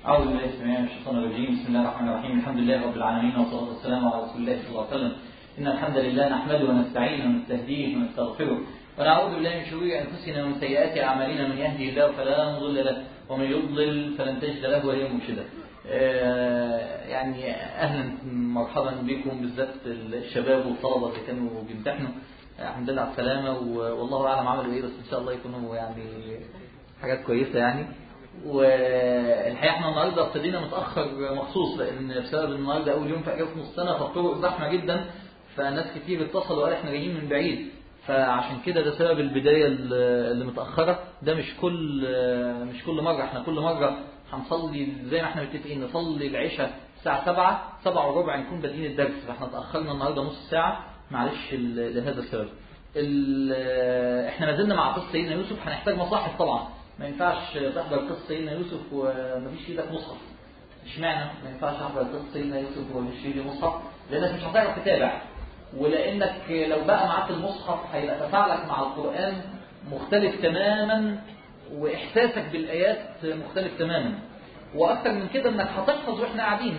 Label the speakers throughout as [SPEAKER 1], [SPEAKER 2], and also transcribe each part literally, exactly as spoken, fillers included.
[SPEAKER 1] أعوذ بالله السميع من الشيطان الرجيم. بسم الله الرحمن الرحيم. الحمد لله رب العالمين والصلاة والسلام على رسول الله صلى الله عليه وسلم. إن الحمد لله نحمده ونستعينه ونستهديه ونستغفره ونعوذ بالله من شرور أنفسنا ومن سيئات أعمالنا. من يهده الله فلا مضل له ومن يضلل فلن تجد له وليا مرشدا. يعني أهلا مرحبا بكم، بالذات الشباب والطلبة اللي كانوا بيمتحنوا. الحمد لله على السلامة، والله أعلم عملوا إيه، بس إن شاء الله يكونوا يعني حاجات كويسة يعني. والحقيقة احنا النهارده ابتدينا متأخر مخصوص لأن بسبب النهارده أول يوم في أجازة نص السنة، فالطرق زحمة جدا، فناس كتير اتصلوا وقال احنا جايين من بعيد، فعشان كده ده سبب البداية اللي متأخرة. ده مش كل مش كل مرة، احنا كل مرة هنصلي زي ما احنا متفقين، نصلي العشاء الساعة سبعة سبعة وربع نكون بادئين الدرس، فاحنا اتأخرنا النهارده نص ساعة، معلش لهذا السبب. احنا ما زلنا مع قصة سيدنا يوسف. هنحتاج مصاحف طبعا، ما ينفعش تحضر قصة سيدنا يوسف ومفيش في ايدك مصحف. اشمعنى ما ينفعش تحضر قصة سيدنا يوسف ومفيش في ايدك مصحف؟ لانك مش هتعرف تتابع، ولانك لو بقى معاك المصحف هيبقى تفاعلك مع القرآن مختلف تماما، واحساسك بالايات مختلف تماما، واكثر من كده انك هتحفظ واحنا قاعدين.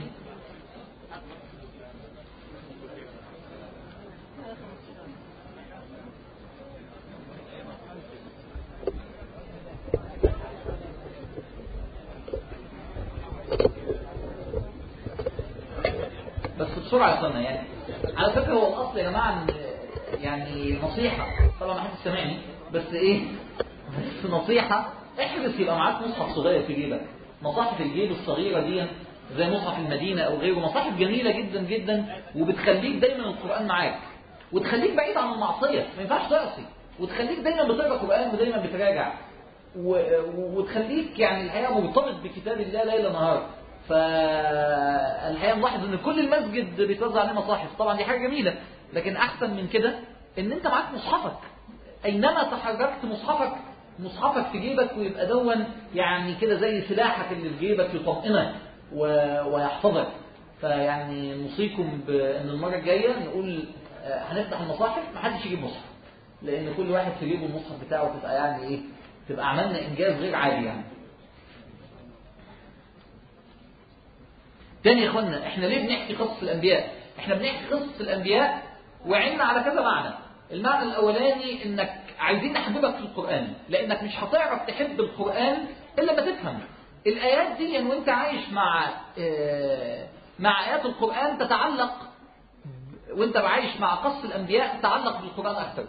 [SPEAKER 1] بس بسرعة يا اخوانا، يعني على فكرة هو الأصل يا جماعة يعني نصيحة، طبعا ما حدش سامعني، بس إيه، بس نصيحة، احرص يبقى معاك مصحف صغير في جيبك. مصاحف الجيب الصغيرة دي زي مصحف المدينة أو غيره، مصاحف جميلة جدا جدا، وبتخليك دايما القرآن معاك، وتخليك بعيد عن المعصية، ما ينفعش تعصي، وتخليك دايما بتقرأ قرآن ودايما بتراجع، وتخليك يعني الحقيقة مرتبط بكتاب الله ليل نهار. فالحقيقة نلاحظ ان كل المسجد بيتوزع عليه مصاحف، طبعا دي حاجة جميلة، لكن احسن من كده ان انت معاك مصحفك، اينما تحركت مصحفك مصحفك في جيبك، ويبقى دون يعني كده زي سلاحك اللي في جيبك يطمئنك ويحفظك. فيعني نوصيكم بان المرة الجاية نقول هنفتح المصاحف، محدش يجيب مصحف، لان كل واحد في جيبه المصحف بتاعه، تبقى يعني ايه، تبقى عملنا انجاز غير عادي يعني. تاني يا اخوانا، احنا ليه بنحكي قصص الانبياء؟ احنا بنحكي قصص الانبياء وعنا على كذا معنى. المعنى الاولاني انك عايزين نحببك في القرآن، لانك مش هتعرف تحب القرآن الا ما تفهم الايات دي، يعني وانت عايش مع اه مع ايات القرآن تتعلق، وانت عايش مع قصص الانبياء تتعلق بالقرآن اكثر،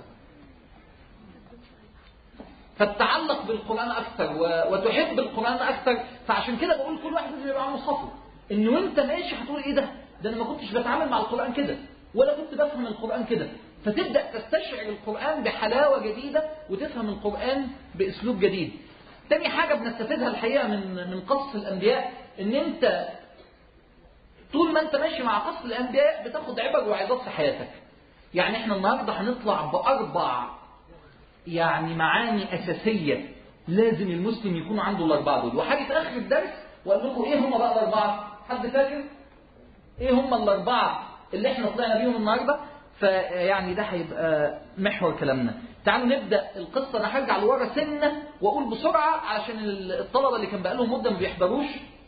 [SPEAKER 1] فتتعلق بالقرآن اكثر وتحب القرآن اكثر. فعشان كده بقول كل واحد لازم يبقى معاه مصحفه، ان وانت ماشي هتقول ايه ده ده انا ما كنتش بتعامل مع القرآن كده، ولا كنت بفهم القرآن كده، فتبدأ تستشعر القرآن بحلاوة جديدة، وتفهم القرآن باسلوب جديد. تاني حاجة بنستفيدها الحقيقة من من قصص الانبياء، ان انت طول ما انت ماشي مع قصص الانبياء بتاخد عبر وعظات في حياتك. يعني احنا النهارده هنطلع باربع يعني معاني اساسية لازم المسلم يكون عنده الاربعة دول، وحاجة في اخر الدرس وقال لكم ايه هم بقى الاربعة. حد فاكر ايه هم الاربعه اللي احنا طلعنا بيهم النهارده؟ فيعني ده هيبقى محور كلامنا. تعالوا نبدا القصه. انا هرجع لورا سنه واقول بسرعه عشان الطلبه اللي كان بقالهم مده ما بيحضروش،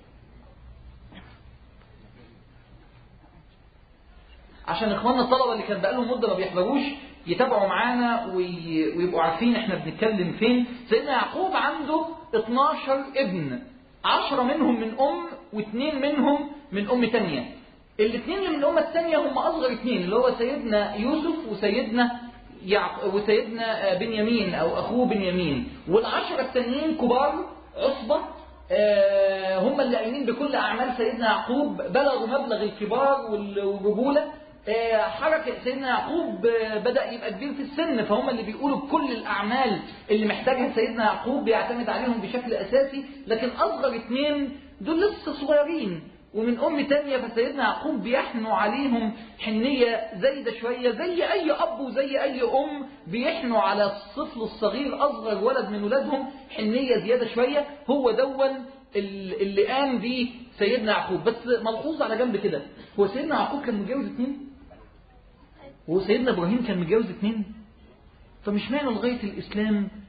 [SPEAKER 1] عشان اخواننا الطلبه اللي كان بقالهم مده ما بيحضروش يتابعوا معانا ويبقوا عارفين احنا بنتكلم فين. سيدنا يعقوب عنده اتناشر ابن، عشرة منهم من ام واثنين منهم من ام تانية. الاثنين اللي من الامه الثانيه هم اصغر اثنين، اللي هو سيدنا يوسف وسيدنا يعق... وسيدنا بنيامين او اخوه بنيامين، والعشره الثانيين كبار عصبه، آه هم اللي قايمين بكل اعمال سيدنا يعقوب، بلغوا مبلغ الكبار والرجوله. آه حركه سيدنا يعقوب آه بدا يبقى كبير في السن، فهم اللي بيقولوا بكل الاعمال اللي محتاجها سيدنا يعقوب، بيعتمد عليهم بشكل اساسي. لكن اصغر اثنين دول لسه صغيرين ومن أم تانية، فسيدنا يعقوب بيحنوا عليهم حنية زايدة شوية، زي أي أب وزي أي أم بيحنوا على الطفل الصغير أصغر ولد من ولادهم حنية زيادة شوية. هو دون اللي قام بيه سيدنا يعقوب. بس ملحوظ على جنب كده، هو سيدنا يعقوب كان متجوز اثنين؟ وهو سيدنا إبراهيم كان متجوز اثنين؟ فمش معنى لغاية الإسلام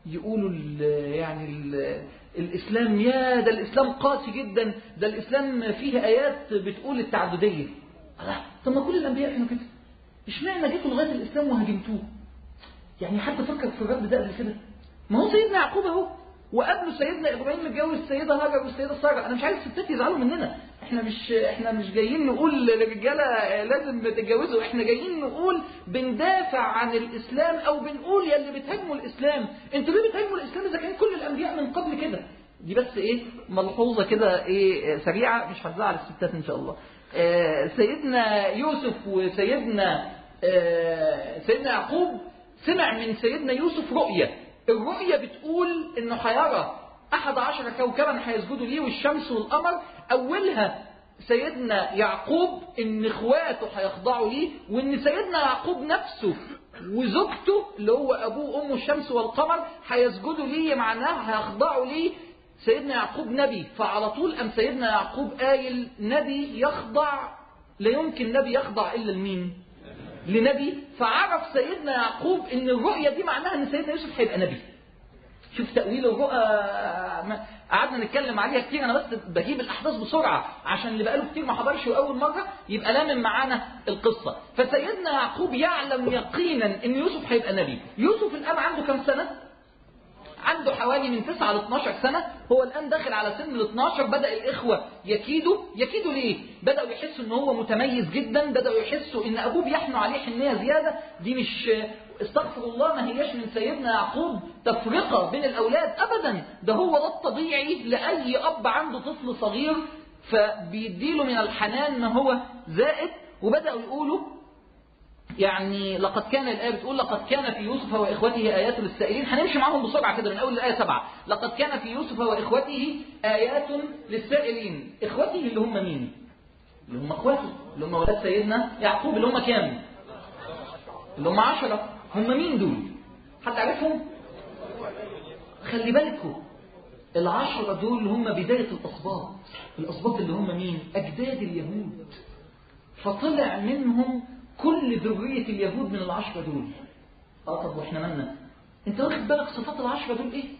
[SPEAKER 1] يقولوا ال يعني ال الإسلام، يا ده الإسلام قاسي جدا، ده الإسلام فيه آيات بتقول التعددية. طب ما كل الأنبياء كانوا كده، اشمعنى جيتوا لغاية الإسلام وهاجمتوه؟ يعني حد فكر في الرد ده قبل كده؟ ما هو سيدنا يعقوب اهو، وقبله سيدنا إبراهيم متجوز السيدة هاجر والسيدة سارة. أنا مش عايز الستات يزعلوا مننا، احنا مش احنا مش جايين نقول للرجالة لازم تتجوزوا، احنا جايين نقول بندافع عن الإسلام، أو بنقول يا اللي بتهاجموا الإسلام انتوا ليه بتهاجموا الإسلام إذا كان كل الأنبياء من قبل كده؟ دي بس ايه ملحوظة كده ايه سريعة، مش هتزعل الستات إن شاء الله. اه سيدنا يوسف وسيدنا اه سيدنا يعقوب سمع من سيدنا يوسف رؤية. الرؤية بتقول انه هيرى احد عشر كوكبا هيسجدوا ليه، والشمس والقمر. اولها سيدنا يعقوب ان اخواته هيخضعوا ليه، وان سيدنا يعقوب نفسه وزوجته اللي هو ابوه وامه الشمس والقمر هيسجدوا ليه، معناها هيخضعوا ليه. سيدنا يعقوب نبي، فعلى طول ام سيدنا يعقوب قايل نبي يخضع، لا يمكن نبي يخضع الا لمين؟ لنبي. فعرف سيدنا يعقوب ان الرؤية دي معناها ان سيدنا يوسف هيبقى نبي. شوف تأويل الرؤى، قعدنا نتكلم عليها كتير، انا بس بجيب الاحداث بسرعة عشان اللي بقاله كتير ما حضرش اول مرة يبقى لامم معانا القصة. فسيدنا يعقوب يعلم يقينا ان يوسف هيبقى نبي. يوسف الان عنده كم سنة؟ عنده حوالي من تسعة ل اثناشر سنة. هو الآن داخل على سن ال اثناشر. بدأ الإخوة يكيدوا. يكيدوا ليه؟ بدأوا يحسوا إن هو متميز جدا، بدأوا يحسوا إن أبوه بيحنوا عليه حنية زيادة. دي مش استغفر الله، ما هياش من سيدنا يعقوب تفرقة بين الأولاد أبدا، ده هو ده الطبيعي لأي أب عنده طفل صغير، فبيديله من الحنان ما هو زائد. وبدأوا يقولوا يعني لقد كان، الآية بتقول لقد كان في يوسف وإخوته آيات للسائلين. هنمشي معاهم بسرعة كده من أول الآية سبعة. لقد كان في يوسف وإخوته آيات للسائلين. إخوته اللي هم مين؟ اللي هم إخوته، اللي هم ولاد سيدنا يعقوب، اللي هم كام؟ اللي هم عشرة. هم مين دول؟ حد عارفهم؟ خلي بالكم، العشرة دول هم بداية الأسباط. الأسباط اللي هم مين؟ أجداد اليهود. فطلع منهم كل ذرية اليهود من العشرة دول. اه طب واحنا مالنا؟ انت واخد بالك صفات العشرة دول ايه؟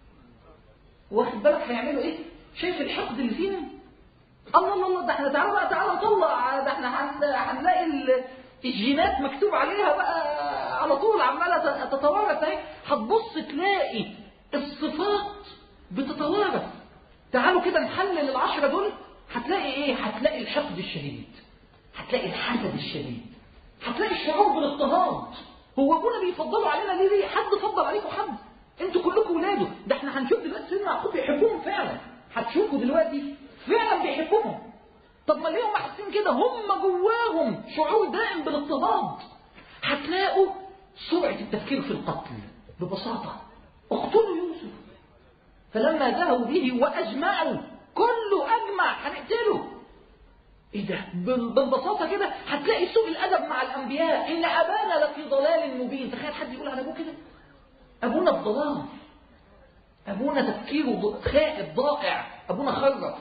[SPEAKER 1] واخد بالك هيعملوا ايه؟ شايف الحقد اللي فيهم؟ الله الله الله، ده احنا تعالوا بقى تعالوا نطلع، ده احنا هنلاقي الجينات مكتوب عليها بقى على طول عمالة تتوارث اهي. هتبص تلاقي الصفات بتتوارث. تعالوا كده نحلل العشرة دول، هتلاقي ايه؟ هتلاقي الحقد الشديد، هتلاقي الحسد الشديد، هتلاقي الشعور بالاضطهاد. هو ابونا بيفضلوا علينا ليه؟ ليه حد فضل عليكم حد؟ انتوا كلكم ولاده. ده احنا هنشوف دلوقتي سيدنا يعقوب بيحبهم فعلا، هتشوفوا دلوقتي فعلا بيحبهم. طب ما ليه هم حاسين كده؟ هم جواهم شعور دائم بالاضطهاد. هتلاقوا سرعة التفكير في القتل ببساطة. اقتلوا يوسف. فلما ذهبوا به واجمعوا، كله اجمع هنقتله. ايه ده؟ بالبساطة كده هتلاقي سوء الأدب مع الأنبياء. إن أبانا لفي ضلال مبين. تخيل حد يقول على أبوه كده؟ أبونا الضلال، أبونا تفكيره خائب ضائع، أبونا خرف.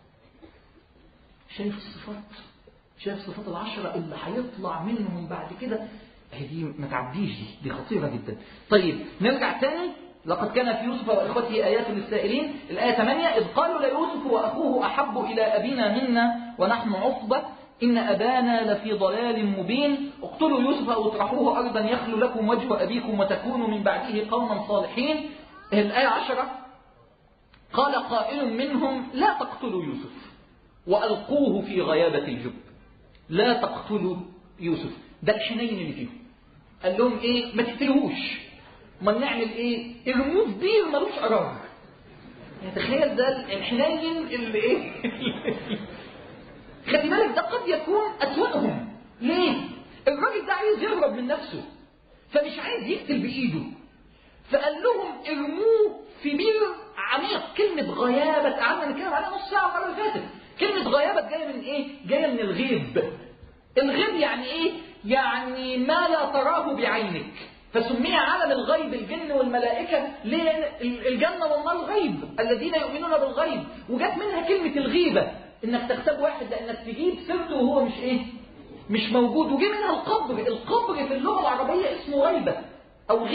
[SPEAKER 1] شايف الصفات؟ شايف صفات العشرة اللي هيطلع منهم بعد كده؟ دي ما تعديش، دي دي خطيرة جدا. طيب نرجع تاني. لقد كان في يوسف وإخوته آيات للسائلين. الآية ثمانية: إذ قالوا ليوسف وأخوه أحب إلى أبينا منا ونحن عصبة إن أبانا لفي ضلال مبين اقتلوا يوسف أو اطرحوه أرضا يخل لكم وجه أبيكم وتكونوا من بعده قوما صالحين. الآية عشرة: قال قائل منهم لا تقتلوا يوسف وألقوه في غيابة الجب. لا تقتلوا يوسف، ده الحنين اللي فيهم. قال لهم إيه؟ ما تقتلوش. ما نعمل ايه؟ ارموه في بير ملوش قرار. يعني تخيل ده الحنين اللي ايه؟ خلي بالك ده قد يكون اسوأهم. ليه؟ الراجل ده عايز يهرب من نفسه، فمش عايز يقتل بايده، فقال لهم ارموه في بير عميق. كلمة غيابة قعدنا نتكلم عليها نص ساعة المرة اللي فاتت. كلمة غيابة جاية من ايه؟ جاية من الغيب. الغيب يعني ايه؟ يعني ما لا تراه بعينك. فسمي عالم الغيب الجن والملائكة. ليه؟ الجنة والنار غيب، الذين يؤمنون بالغيب. وجات منها كلمة الغيبة، انك تغتاب واحد لانك تجيب سيرته وهو مش ايه؟ مش موجود. وجي منها القبر. القبر في اللغة العربية اسمه غيبة او غيب.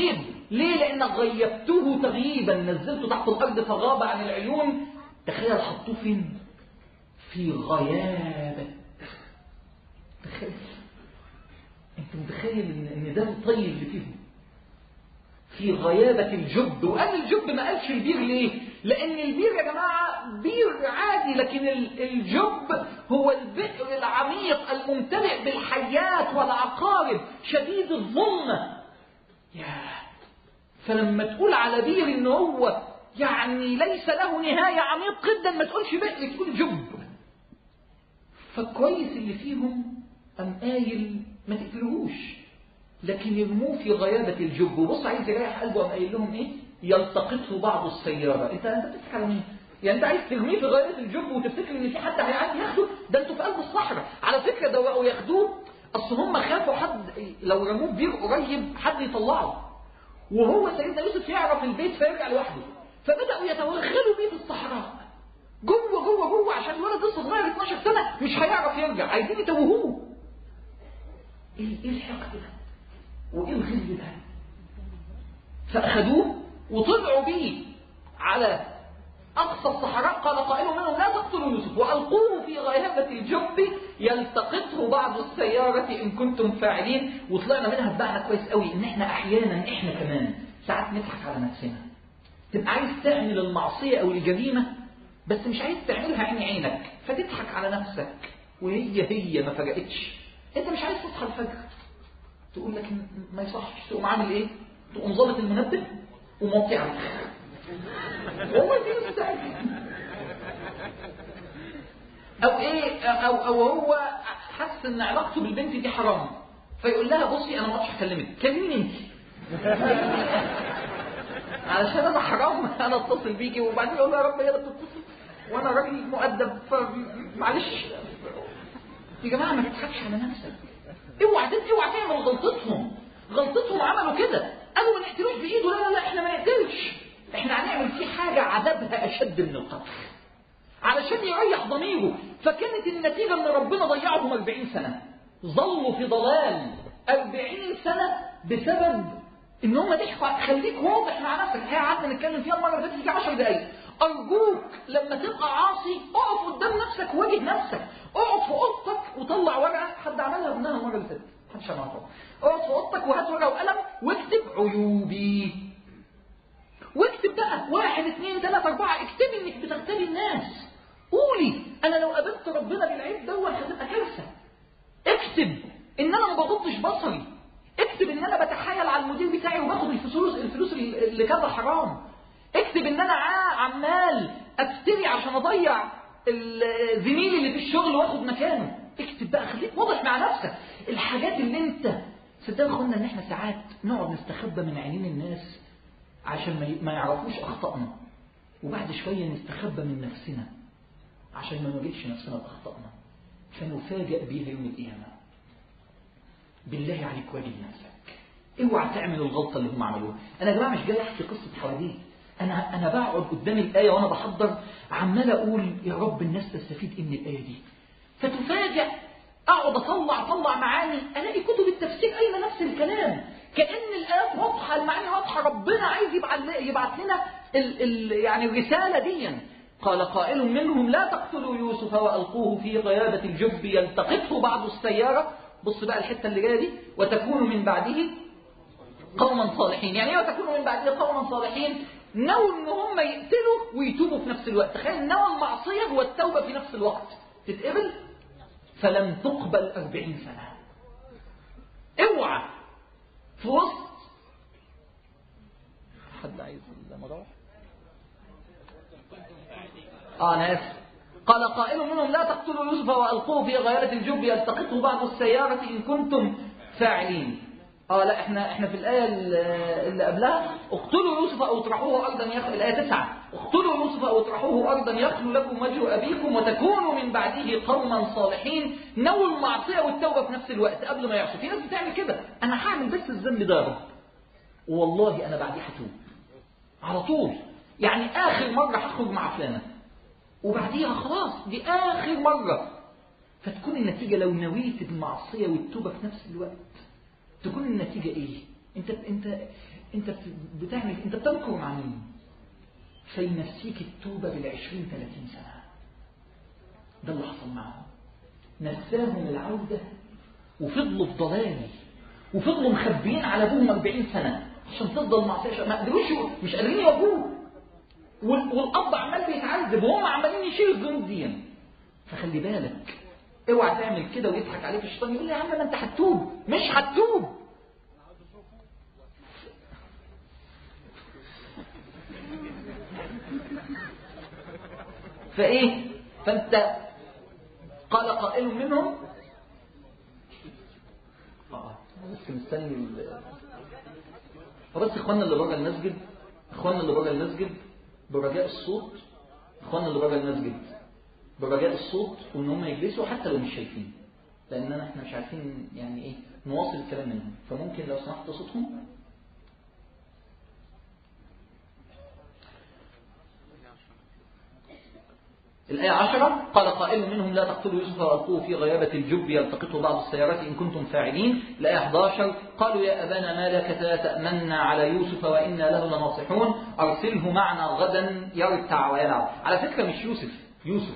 [SPEAKER 1] ليه؟ لأنك غيبته تغييبا، نزلته تحت الأرض فغاب عن العيون. تخيل حطوه فين؟ في غيابة. تخيل، انت متخيل ان ان ده الطي اللي فيهم في غيابة الجب. وقال الجب ما قالش البير ليه؟ لأن البير يا جماعة بير عادي، لكن الجب هو البئر العميق الممتلئ بالحيات والعقارب شديد الظلمة. ياه، فلما تقول على بير ان هو يعني ليس له نهاية عميق جدا، ما تقولش بئر، تقول جب. فالكويس اللي فيهم أم قايل ما تقتلوهوش، لكن يرموه في غيابة الجب. وبص عايز يريح قلبه، أم قايل لهم إيه؟ يلتقطه بعض السيارة. أنت أنت بتفتكر على مين؟ يعني أنت عايز ترميه في غيابة الجب وتفتكر إن في حد هيعدي ياخده؟ ده أنتوا في قلب الصحراء. على فكرة ده بقوا ياخدوه أصل هم خافوا حد لو رموه بير قريب حد يطلعه، وهو سيدنا يوسف يعرف البيت فيرجع لوحده، فبدأوا يتوغلوا بيه في الصحراء جوه جوه جوه، عشان الولد لسه صغير اتناشر سنة مش هيعرف يرجع، عايزين يتوهوه. ايه ايه الحقد ده؟ وايه الغل ده؟ فاخذوه وطلعوا بيه على اقصى الصحراء. قال قائل منهم لا تقتلوا يوسف والقوه في غيابه الجب يلتقطه بعض السياره ان كنتم فاعلين. وطلعنا منها بمعنى كويس قوي ان احنا احيانا احنا كمان ساعات نضحك على نفسنا. تبقى عايز تعمل المعصيه او الجريمه بس مش عايز تعملها عين عينك، فتضحك على نفسك وهي هي ما فرقتش. انت مش عايز تصحى الفجر، تقول لك ما يصحش، تقوم عامل ايه؟ تقوم ظابط المنبه وموطي عليك. والله دي مستعجل. او ايه، او او هو حس ان علاقته بالبنت دي حرام، فيقول لها بصي انا ما اقدرش اكلمك، كلميني انت. علشان انا حرام انا اتصل بيكي، وبعدين يقول لها يا رب هي اللي بتتصل وانا راجل مؤدب فمعلش. يا جماعه ما تضحكش على نفسك. اوعى اوعى تعمل غلطتهم. غلطتهم عملوا كده، قالوا ما نقتلوش بايده. لا لا لا احنا ما نقتلش، احنا هنعمل فيه حاجه عذابها اشد من القتل علشان يريح ضميره. فكانت النتيجه ان ربنا ضيعهم أربعين سنة، ظلوا في ضلال أربعين سنة بسبب ان هم ضحكوا. خليك واضح مع نفسك. هي قعدنا نتكلم فيها المره اللي فاتت في عشر دقائق. ارجوك لما تبقى عاصي اقف قدام نفسك وواجه نفسك. اقعد في اوضتك وطلع ورقه، حد عملها قلناها المره اللي فاتت، محدش عملها. اقعد في اوضتك وهات ورقه وقلم واكتب عيوبي، واكتب بقى واحد اثنين ثلاثة أربعة. اكتبي انك بتغتابي الناس. قولي انا لو قابلت ربنا بالعيب دوت هتبقى كارثه. اكتب ان انا ما بغضش بصري. اكتب ان انا بتحايل على المدير بتاعي وباخد الفلوس الفلوس اللي كذا حرام. اكتب ان انا عمال افتري عشان اضيع الزميل اللي في الشغل واخد مكانه. اكتب بقى، خليك واضح مع نفسك. الحاجات اللي انت صدقوا اخوانا ان احنا ساعات نقعد نستخبى من عينين الناس عشان ما يعرفوش اخطائنا، وبعد شويه نستخبى من نفسنا عشان ما نواجهش نفسنا باخطائنا، فنفاجئ بيها يوم القيامه. بالله عليك واجه نفسك. اوعى تعمل الغلطه اللي هم عملوها. انا يا جماعه مش جاي احكي قصه حواديت، انا انا بقعد قدام الايه وانا بحضر عمال اقول يا رب الناس تستفيد ايه من الايه دي. فتفاجئ اقعد اطلع اطلع معاني، الاقي كتب التفسير قايله نفس الكلام، كأن الايات واضحه، المعاني واضحه. ربنا عايز يبعت يبعت لنا ال ال يعني الرساله دي. قال قائل منهم لا تقتلوا يوسف والقوه في غيابه الجب يلتقطه بعض السياره. بص بقى الحته اللي جايه دي، وتكونوا من بعده قوما صالحين. يعني ايه وتكونوا من بعده قوما صالحين؟ نووا ان هم يقتلوا ويتوبوا في نفس الوقت. تخيل نوى المعصيه والتوبه في نفس الوقت تتقبل. فلم تقبل أربعين سنة. اوعى في وسط حد عايز المراوح. اه انا اسف. قال قائل منهم لا تقتلوا يوسف والقوه في غيابه الجب يلتقطه بعض السياره ان كنتم فاعلين. اه لا احنا احنا في الايه اللي قبلها اقتلوا يوسف او اطرحوه ارضا يخلو. الايه تسعة اقتلوا يوسف او اطرحوه ارضا يخلو لكم وجه ابيكم وتكونوا من بعده قوما صالحين. نووا المعصيه والتوبه في نفس الوقت قبل ما يعصوا. في ناس بتعمل كده، انا هعمل بس الذنب ده يا رب والله انا بعديه هتوب على طول. يعني اخر مره هخرج مع فلانه وبعديها خلاص دي اخر مره. فتكون النتيجه لو نويت المعصيه والتوبه في نفس الوقت تكون النتيجة ايه؟ انت انت انت بتعمل انت بتذكر مع مين؟ فينسيك التوبة بالعشرين ثلاثين سنة. ده اللي حصل معهم، نساهم العودة وفضلوا في ضلال، وفضلوا مخبيين على ابوهم أربعين سنة عشان تفضل معصية، ما قدروش، مش قادرين يواجهوه، والاب عمال بيتعذب وهم عمالين يشيلوا الذنوب دي. فخلي بالك اوعى تعمل كده ويضحك عليك الشيطان يقول لي يا عم ما انت هتتوب، مش هتتوب. فايه فانت قال قائل منهم اه بس مستني بس اخواننا اللي بره المسجد، اخواننا اللي بره المسجد برجاء الصوت، اخواننا اللي بره المسجد برجاء الصوت وان هم يجلسوا حتى لو مش شايفين، لاننا احنا مش عارفين يعني ايه نواصل الكلام منهم، فممكن لو سمحت صوتهم. الآية عشرة قال قائل منهم لا تقتلوا يوسف وألقوه في غيابة الجب يلتقطه بعض السيارات إن كنتم فاعلين. الآية أحد عشر قالوا يا أبانا ما لك لا تأمنا على يوسف وإنا له لناصحون أرسله معنا غدا يرتع ويلعب. على فكرة مش يوسف، يوسف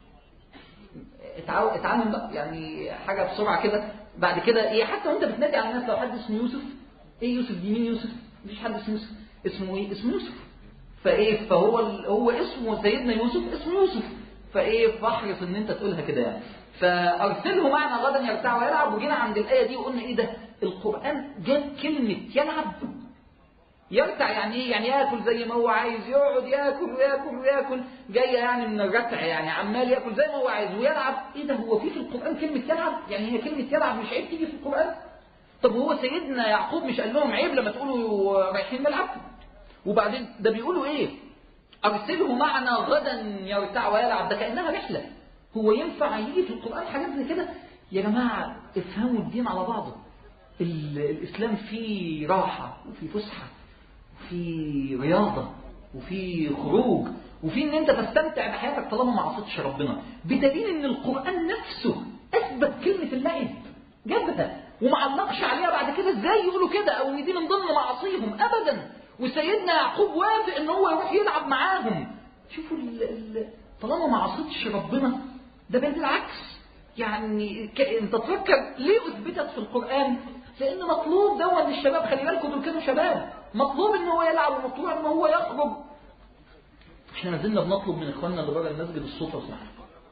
[SPEAKER 1] اتعلم بقى يعني حاجة بسرعة كده بعد كده إيه، حتى وأنت بتنادي على الناس لو حد اسمه يوسف إيه يوسف دي مين يوسف؟ مفيش حد اسمه يوسف، اسمه إيه؟ اسمه يوسف. فإيه فهو هو اسمه سيدنا يوسف اسمه يوسف، فايه فاحرص ان انت تقولها كده يعني. فارسله معنا غدا يرتع ويلعب. وجينا عند الايه دي وقلنا ايه ده، القران جاب كلمه يلعب. يرتع يعني ايه؟ يعني ياكل زي ما هو عايز، يقعد ياكل وياكل وياكل، جايه يعني من الرتع يعني عمال ياكل زي ما هو عايز ويلعب. ايه ده، هو في في القران كلمه يلعب؟ يعني هي كلمه يلعب مش عيب تيجي في القران؟ طب هو سيدنا يعقوب مش قال لهم عيب لما تقولوا رايحين نلعب؟ وبعدين ده بيقولوا ايه؟ أرسله معنا غدا يرتع ويلعب. ده كأنها رحلة. هو ينفع يجي في القرآن حاجات زي كده؟ يا جماعة افهموا الدين على بعضه. الإسلام فيه راحة وفيه فسحة وفيه رياضة وفيه خروج وفيه ان انت تستمتع بحياتك طالما ما عصيتش ربنا، بدليل ان القرآن نفسه اثبت كلمة اللعب جابها وما علقش عليها بعد كده. ازاي يقولوا كده او ان دي من ضمن معاصيهم؟ ابدا. وسيدنا يعقوب وافق ان هو يروح يلعب معاهم. شوفوا ال ال طالما ما عصيتش ربنا ده بل بالعكس يعني. انت تفكر ليه اثبتت في القرآن؟ لان مطلوب ده ان الشباب، خلي بالكم دول كانوا شباب، مطلوب ان هو يلعب ومطلوب ان هو يخرج. احنا ما زلنا بنطلب من اخواننا اللي بره المسجد الصوت لو سمحتوا.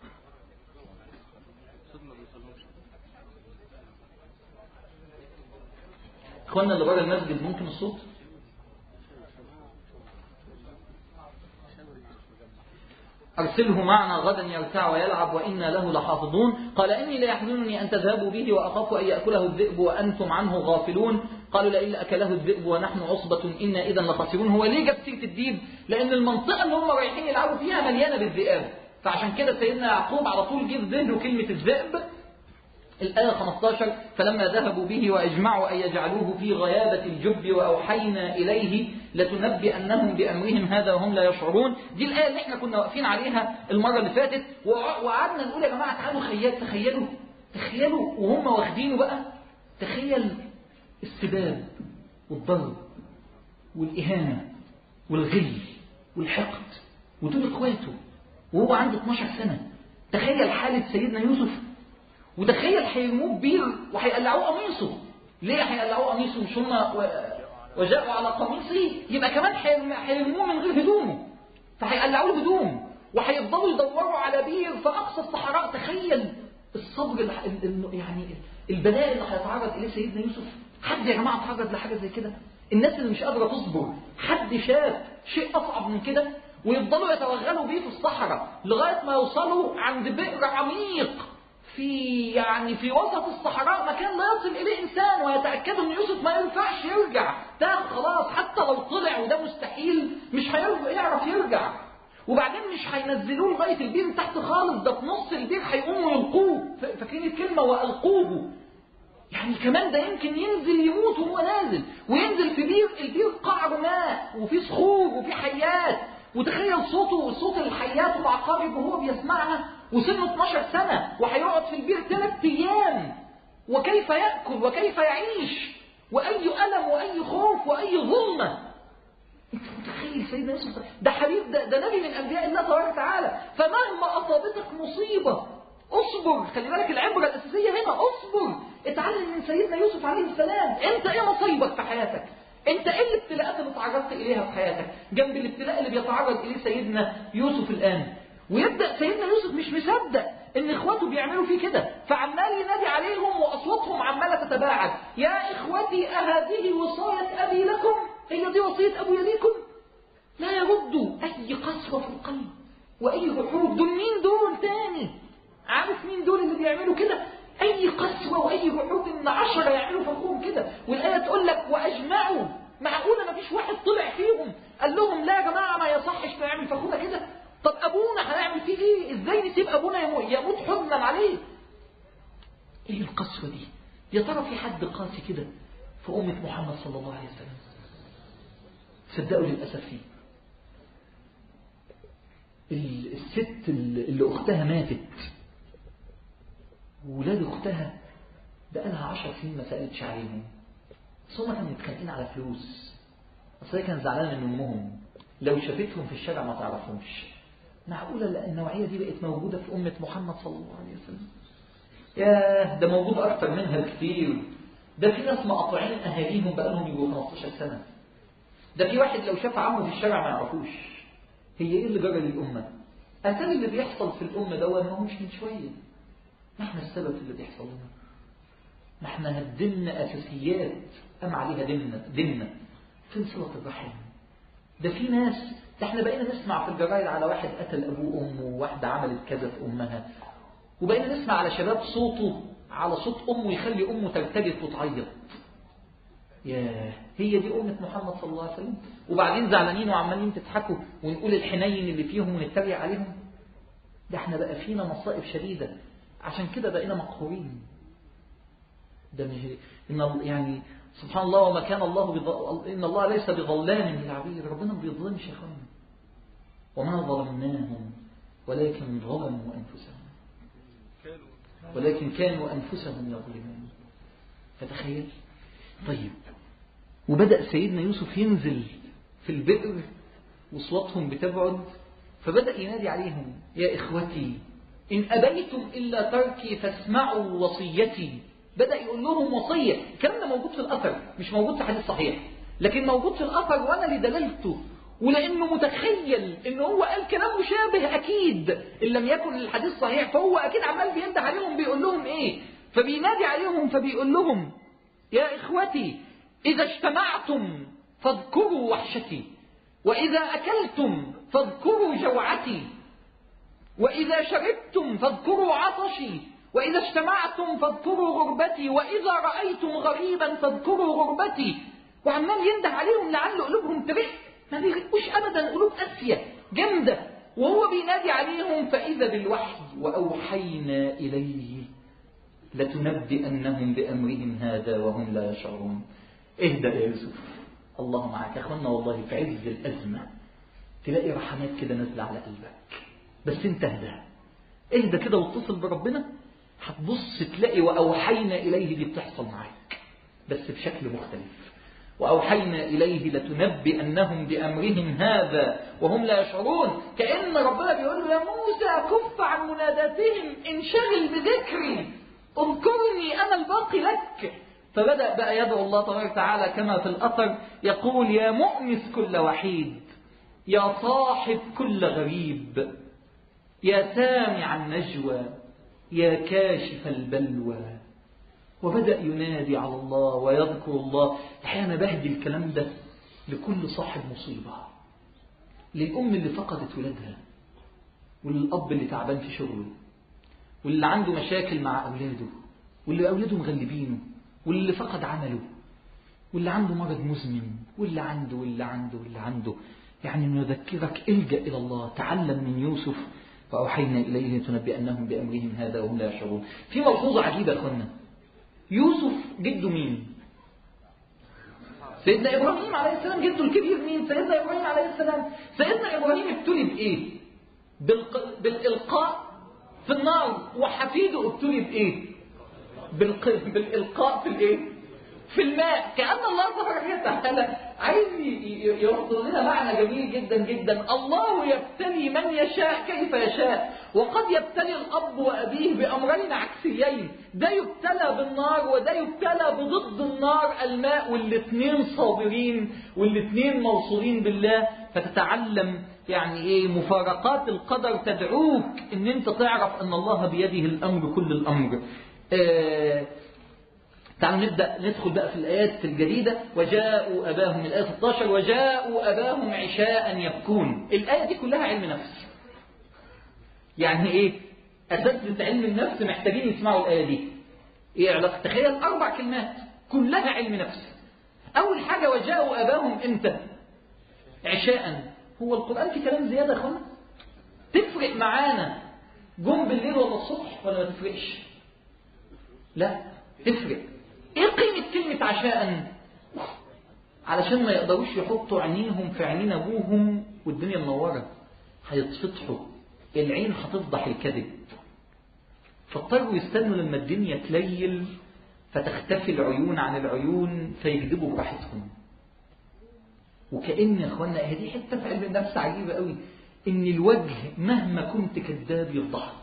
[SPEAKER 1] اخواننا اللي بره المسجد ممكن الصوت؟ أرسله معنا غدا يرتع ويلعب وإنا له لحافظون. قال إني ليحزنني أن تذهبوا به وأخاف أن يأكله الذئب وأنتم عنه غافلون. قالوا لئن لأكله الذئب ونحن عصبة إنا إذا لخاسرون. هو ليه جاب سيرة الديب؟ لأن المنطقة اللي هم رايحين يلعبوا فيها مليانة بالذئاب، فعشان كده سيدنا يعقوب على طول جه في ذهنه كلمة الذئب. الآية خمسة عشر فلما ذهبوا به وأجمعوا أن يجعلوه في غيابة الجب وأوحينا إليه لتنبئنهم بأمرهم هذا وهم لا يشعرون. دي الآية اللي احنا كنا واقفين عليها المرة اللي فاتت، وقعدنا نقول يا جماعة تعالوا خيال تخيلوا تخيلوا وهم واخدينه بقى. تخيل السباب والضرب والإهانة والغل والحقد ودول إخواته وهو عنده اثناشر سنة. تخيل حالة سيدنا يوسف، وتخيل هيرموه بير وهيقلعوه قميصه. ليه هيقلعوه قميصه؟ مش هم وجاءوا على قميصه؟ يبقى كمان هيرموه من غير هدومه، فهيقلعوه الهدوم وهيفضلوا يدوروا على بير في اقصى الصحراء. تخيل الصبر يعني البلاء اللي هيتعرض اليه سيدنا يوسف. حد يا جماعه اتعرض لحاجه زي كده؟ الناس اللي مش قادره تصبر، حد شاف شيء اصعب من كده؟ ويفضلوا يتوغلوا بيه في الصحراء لغايه ما يوصلوا عند بئر عميق في يعني في وسط الصحراء، مكان لا يصل إليه إنسان، ويتأكدوا أن يوسف ما ينفعش يرجع، ده خلاص حتى لو طلع وده مستحيل مش هيعرف يرجع. وبعدين مش هينزلوه لغاية البير تحت خالص، ده في نص البير هيقوموا يلقوه. فاكرين الكلمة وألقوه؟ يعني كمان ده يمكن ينزل يموت وهو نازل، وينزل في بير، البير قعر ماء وفي صخور وفي حيات. وتخيل صوته، صوت الحيات والعقارب وهو بيسمعها، وسنه اثناشر سنة، وهيقعد في البير ثلاث أيام. وكيف يأكل وكيف يعيش؟ وأي ألم وأي خوف وأي ظلمة. أنت متخيل سيدنا يوسف ده حبيب، ده, ده نبي من أنبياء الله تبارك وتعالى. فمهما أصابتك مصيبة اصبر. خلي بالك العبرة الأساسية هنا اصبر. اتعلم من سيدنا يوسف عليه السلام. أنت إيه مصيبك في حياتك؟ أنت إيه الابتلاءات اللي تعرضت إليها في حياتك جنب الابتلاء اللي بيتعرض إليه سيدنا يوسف الآن؟ ويبدأ سيدنا يوسف مش مصدق إن إخواته بيعملوا فيه كده، فعمال ينادي عليهم وأصواتهم عمالة تتباعد. يا إخوتي أهذه وصاية أبي لكم؟ هي دي وصية أبويا ليكم؟ لا يردوا أي قسوة في القلب وأي جحود. دول مين دول تاني؟ عارف مين دول اللي بيعملوا كده؟ أي قسوة وأي جحود إن عشرة يعملوا فخوم كده. والآية تقول لك وأجمعوا. معقولة ما فيش واحد طلع فيهم قال لهم لا يا جماعة ما يصحش نعمل فخومة كده؟ طب أبونا هنعمل فيه إيه؟ إزاي نسيب أبونا يموت حزنا عليه؟ إيه القسوة دي؟ يا ترى في حد قاسي كده في أمة محمد صلى الله عليه وسلم؟ صدقوا للأسف فيه. الست اللي أختها ماتت وولاد أختها بقالها عشر سنين ما سألتش عليهم، بس هما كانوا متخانقين على فلوس. أصل هي كان زعلانة من أمهم، لو شافتهم في الشارع ما تعرفهمش. معقولة لأن النوعية دي بقت موجودة في أمة محمد صلى الله عليه وسلم؟ ياه ده موجود أكتر منها بكتير. ده في ناس مقاطعين أهاليهم بقالهم يجوا خمستاشر سنة. ده في واحد لو شاف عمه في الشارع ما يعرفوش. هي إيه اللي جرى للأمة؟ أتاري اللي بيحصل في الأمة ده ما هوش من شوية. نحن السبب في اللي بيحصل لنا. نحن هدمنا أساسيات أم عليها دمنا دمنا في صلة الرحم. ده في ناس، ده احنا بقينا نسمع في الجرايد على واحد قتل أبوه وأمه وواحدة عملت كذا في أمها، وبقينا نسمع على شباب صوته على صوت أمه يخلي أمه ترتجف وتعيط. ياه هي دي أمة محمد صلى الله عليه وسلم؟ وبعدين زعلانين وعمالين تضحكوا ونقول الحنين اللي فيهم ونتريق عليهم. ده احنا بقى فينا مصائب شديدة، عشان كده بقينا مقهورين. ده إن يعني سبحان الله وما كان الله بض... إن الله ليس بظلام للعبيد. ربنا ما بيظلمش يا اخوان. وما ظلمناهم ولكن ظلموا أنفسهم ولكن كانوا أنفسهم يظلمون. فتخيل. طيب وبدأ سيدنا يوسف ينزل في البئر وصوتهم بتبعد، فبدأ ينادي عليهم يا إخوتي إن أبيتم إلا تركي فاسمعوا وصيتي. بدأ يقول لهم وصية. الكلام ده موجود في الأثر، مش موجود في حديث صحيح، لكن موجود في الأثر وأنا اللي دللته. ولأنه متخيل إنه هو قال كلام مشابه أكيد إن لم يكن الحديث صحيح، فهو أكيد عمال بينده عليهم بيقول لهم إيه. فبينادي عليهم فبيقول لهم يا إخوتي إذا اجتمعتم فاذكروا وحشتي، وإذا أكلتم فاذكروا جوعتي، وإذا شربتم فاذكروا عطشي، وإذا اجتمعتم فاذكروا غربتي، وإذا رأيتم غريبا فاذكروا غربتي. وعمال ينده عليهم لعل قلوبهم ترق. ما بيرقوش أبدا، قلوب قاسية جامدة. وهو بينادي عليهم فإذا بالوحي وأوحينا إليه لتنبئنهم بأمرهم هذا وهم لا يشعرون. اهدأ يا يوسف، الله معك. يا أخوانا والله في عز الأزمة تلاقي رحمات كده نازلة على قلبك، بس انت اهدى اهدى كده واتصل بربنا، هتبص تلاقي وأوحينا إليه دي بتحصل معاك بس بشكل مختلف. وأوحينا إليه لتنبئنهم بأمرهم هذا وهم لا يشعرون. كأن ربنا بيقول له يا موسى كف عن مناداتهم، انشغل بذكري، اذكرني أنا الباقي لك. فبدأ بقى يدعو الله تبارك وتعالى كما في الأثر يقول يا مؤنس كل وحيد، يا صاحب كل غريب، يا سامع النجوى، يا كاشف البلوى. وبدأ ينادي على الله ويذكر الله. أحيانا بهدي الكلام ده لكل صاحب مصيبة، للأم اللي فقدت ولادها، وللأب اللي تعبان في شغله، واللي عنده مشاكل مع أولاده، واللي أولاده مغلبينه، واللي فقد عمله، واللي عنده مرض مزمن، واللي عنده واللي عنده واللي عنده. يعني نذكرك الجأ إلى الله. تعلم من يوسف فأوحينا إليه لتنبئنهم بأمرهم هذا وهم لا يشعرون. في ملحوظة عجيبة يا أخوانا. يوسف جده مين؟ سيدنا إبراهيم عليه السلام. جده الكبير مين؟ سيدنا إبراهيم عليه السلام. سيدنا إبراهيم ابتلي بإيه؟ بالق... بالإلقاء في النار. وحفيده ابتلي بإيه؟ بالق... بالإلقاء في الإيه؟ في الماء. كأن الله تبارك وتعالى عايز يوصل لنا معنى جميل جدا جدا. الله يبتلي من يشاء كيف يشاء، وقد يبتلي الأب وأبيه بأمرين عكسيين، ده يبتلى بالنار وده يبتلى بضد النار الماء، والاثنين صابرين والاثنين موصولين بالله. فتتعلم يعني ايه مفارقات القدر تدعوك ان انت تعرف ان الله بيده الامر كل الامر. آه تعالوا نبدأ ندخل بقى في الآيات الجديدة. وجاءوا أباهم، الآية ستة عشر، وجاءوا أباهم عشاء يبكون. الآية دي كلها علم نفس. يعني إيه؟ أساتذة علم النفس محتاجين يسمعوا الآية دي. إيه علاقة؟ تخيل أربع كلمات كلها علم نفس. أول حاجة وجاءوا أباهم إمتى؟ عشاء. هو القرآن في كلام زيادة يا أخوانا؟ تفرق معانا جم بالليل ولا الصبح ولا ما تفرقش؟ لا تفرق. ايه قيمة كلمة عشاء؟ علشان ما يقدروش يحطوا عينيهم في عينين ابوهم والدنيا منورة، هيتفتحوا العين هتفضح الكذب، فاضطروا يستنوا لما الدنيا تليل فتختفي العيون عن العيون فيكذبوا براحتهم. وكأن يا اخوانا هذه حتة في علم النفس عجيبة قوي، ان الوجه مهما كنت كذاب يفضحك،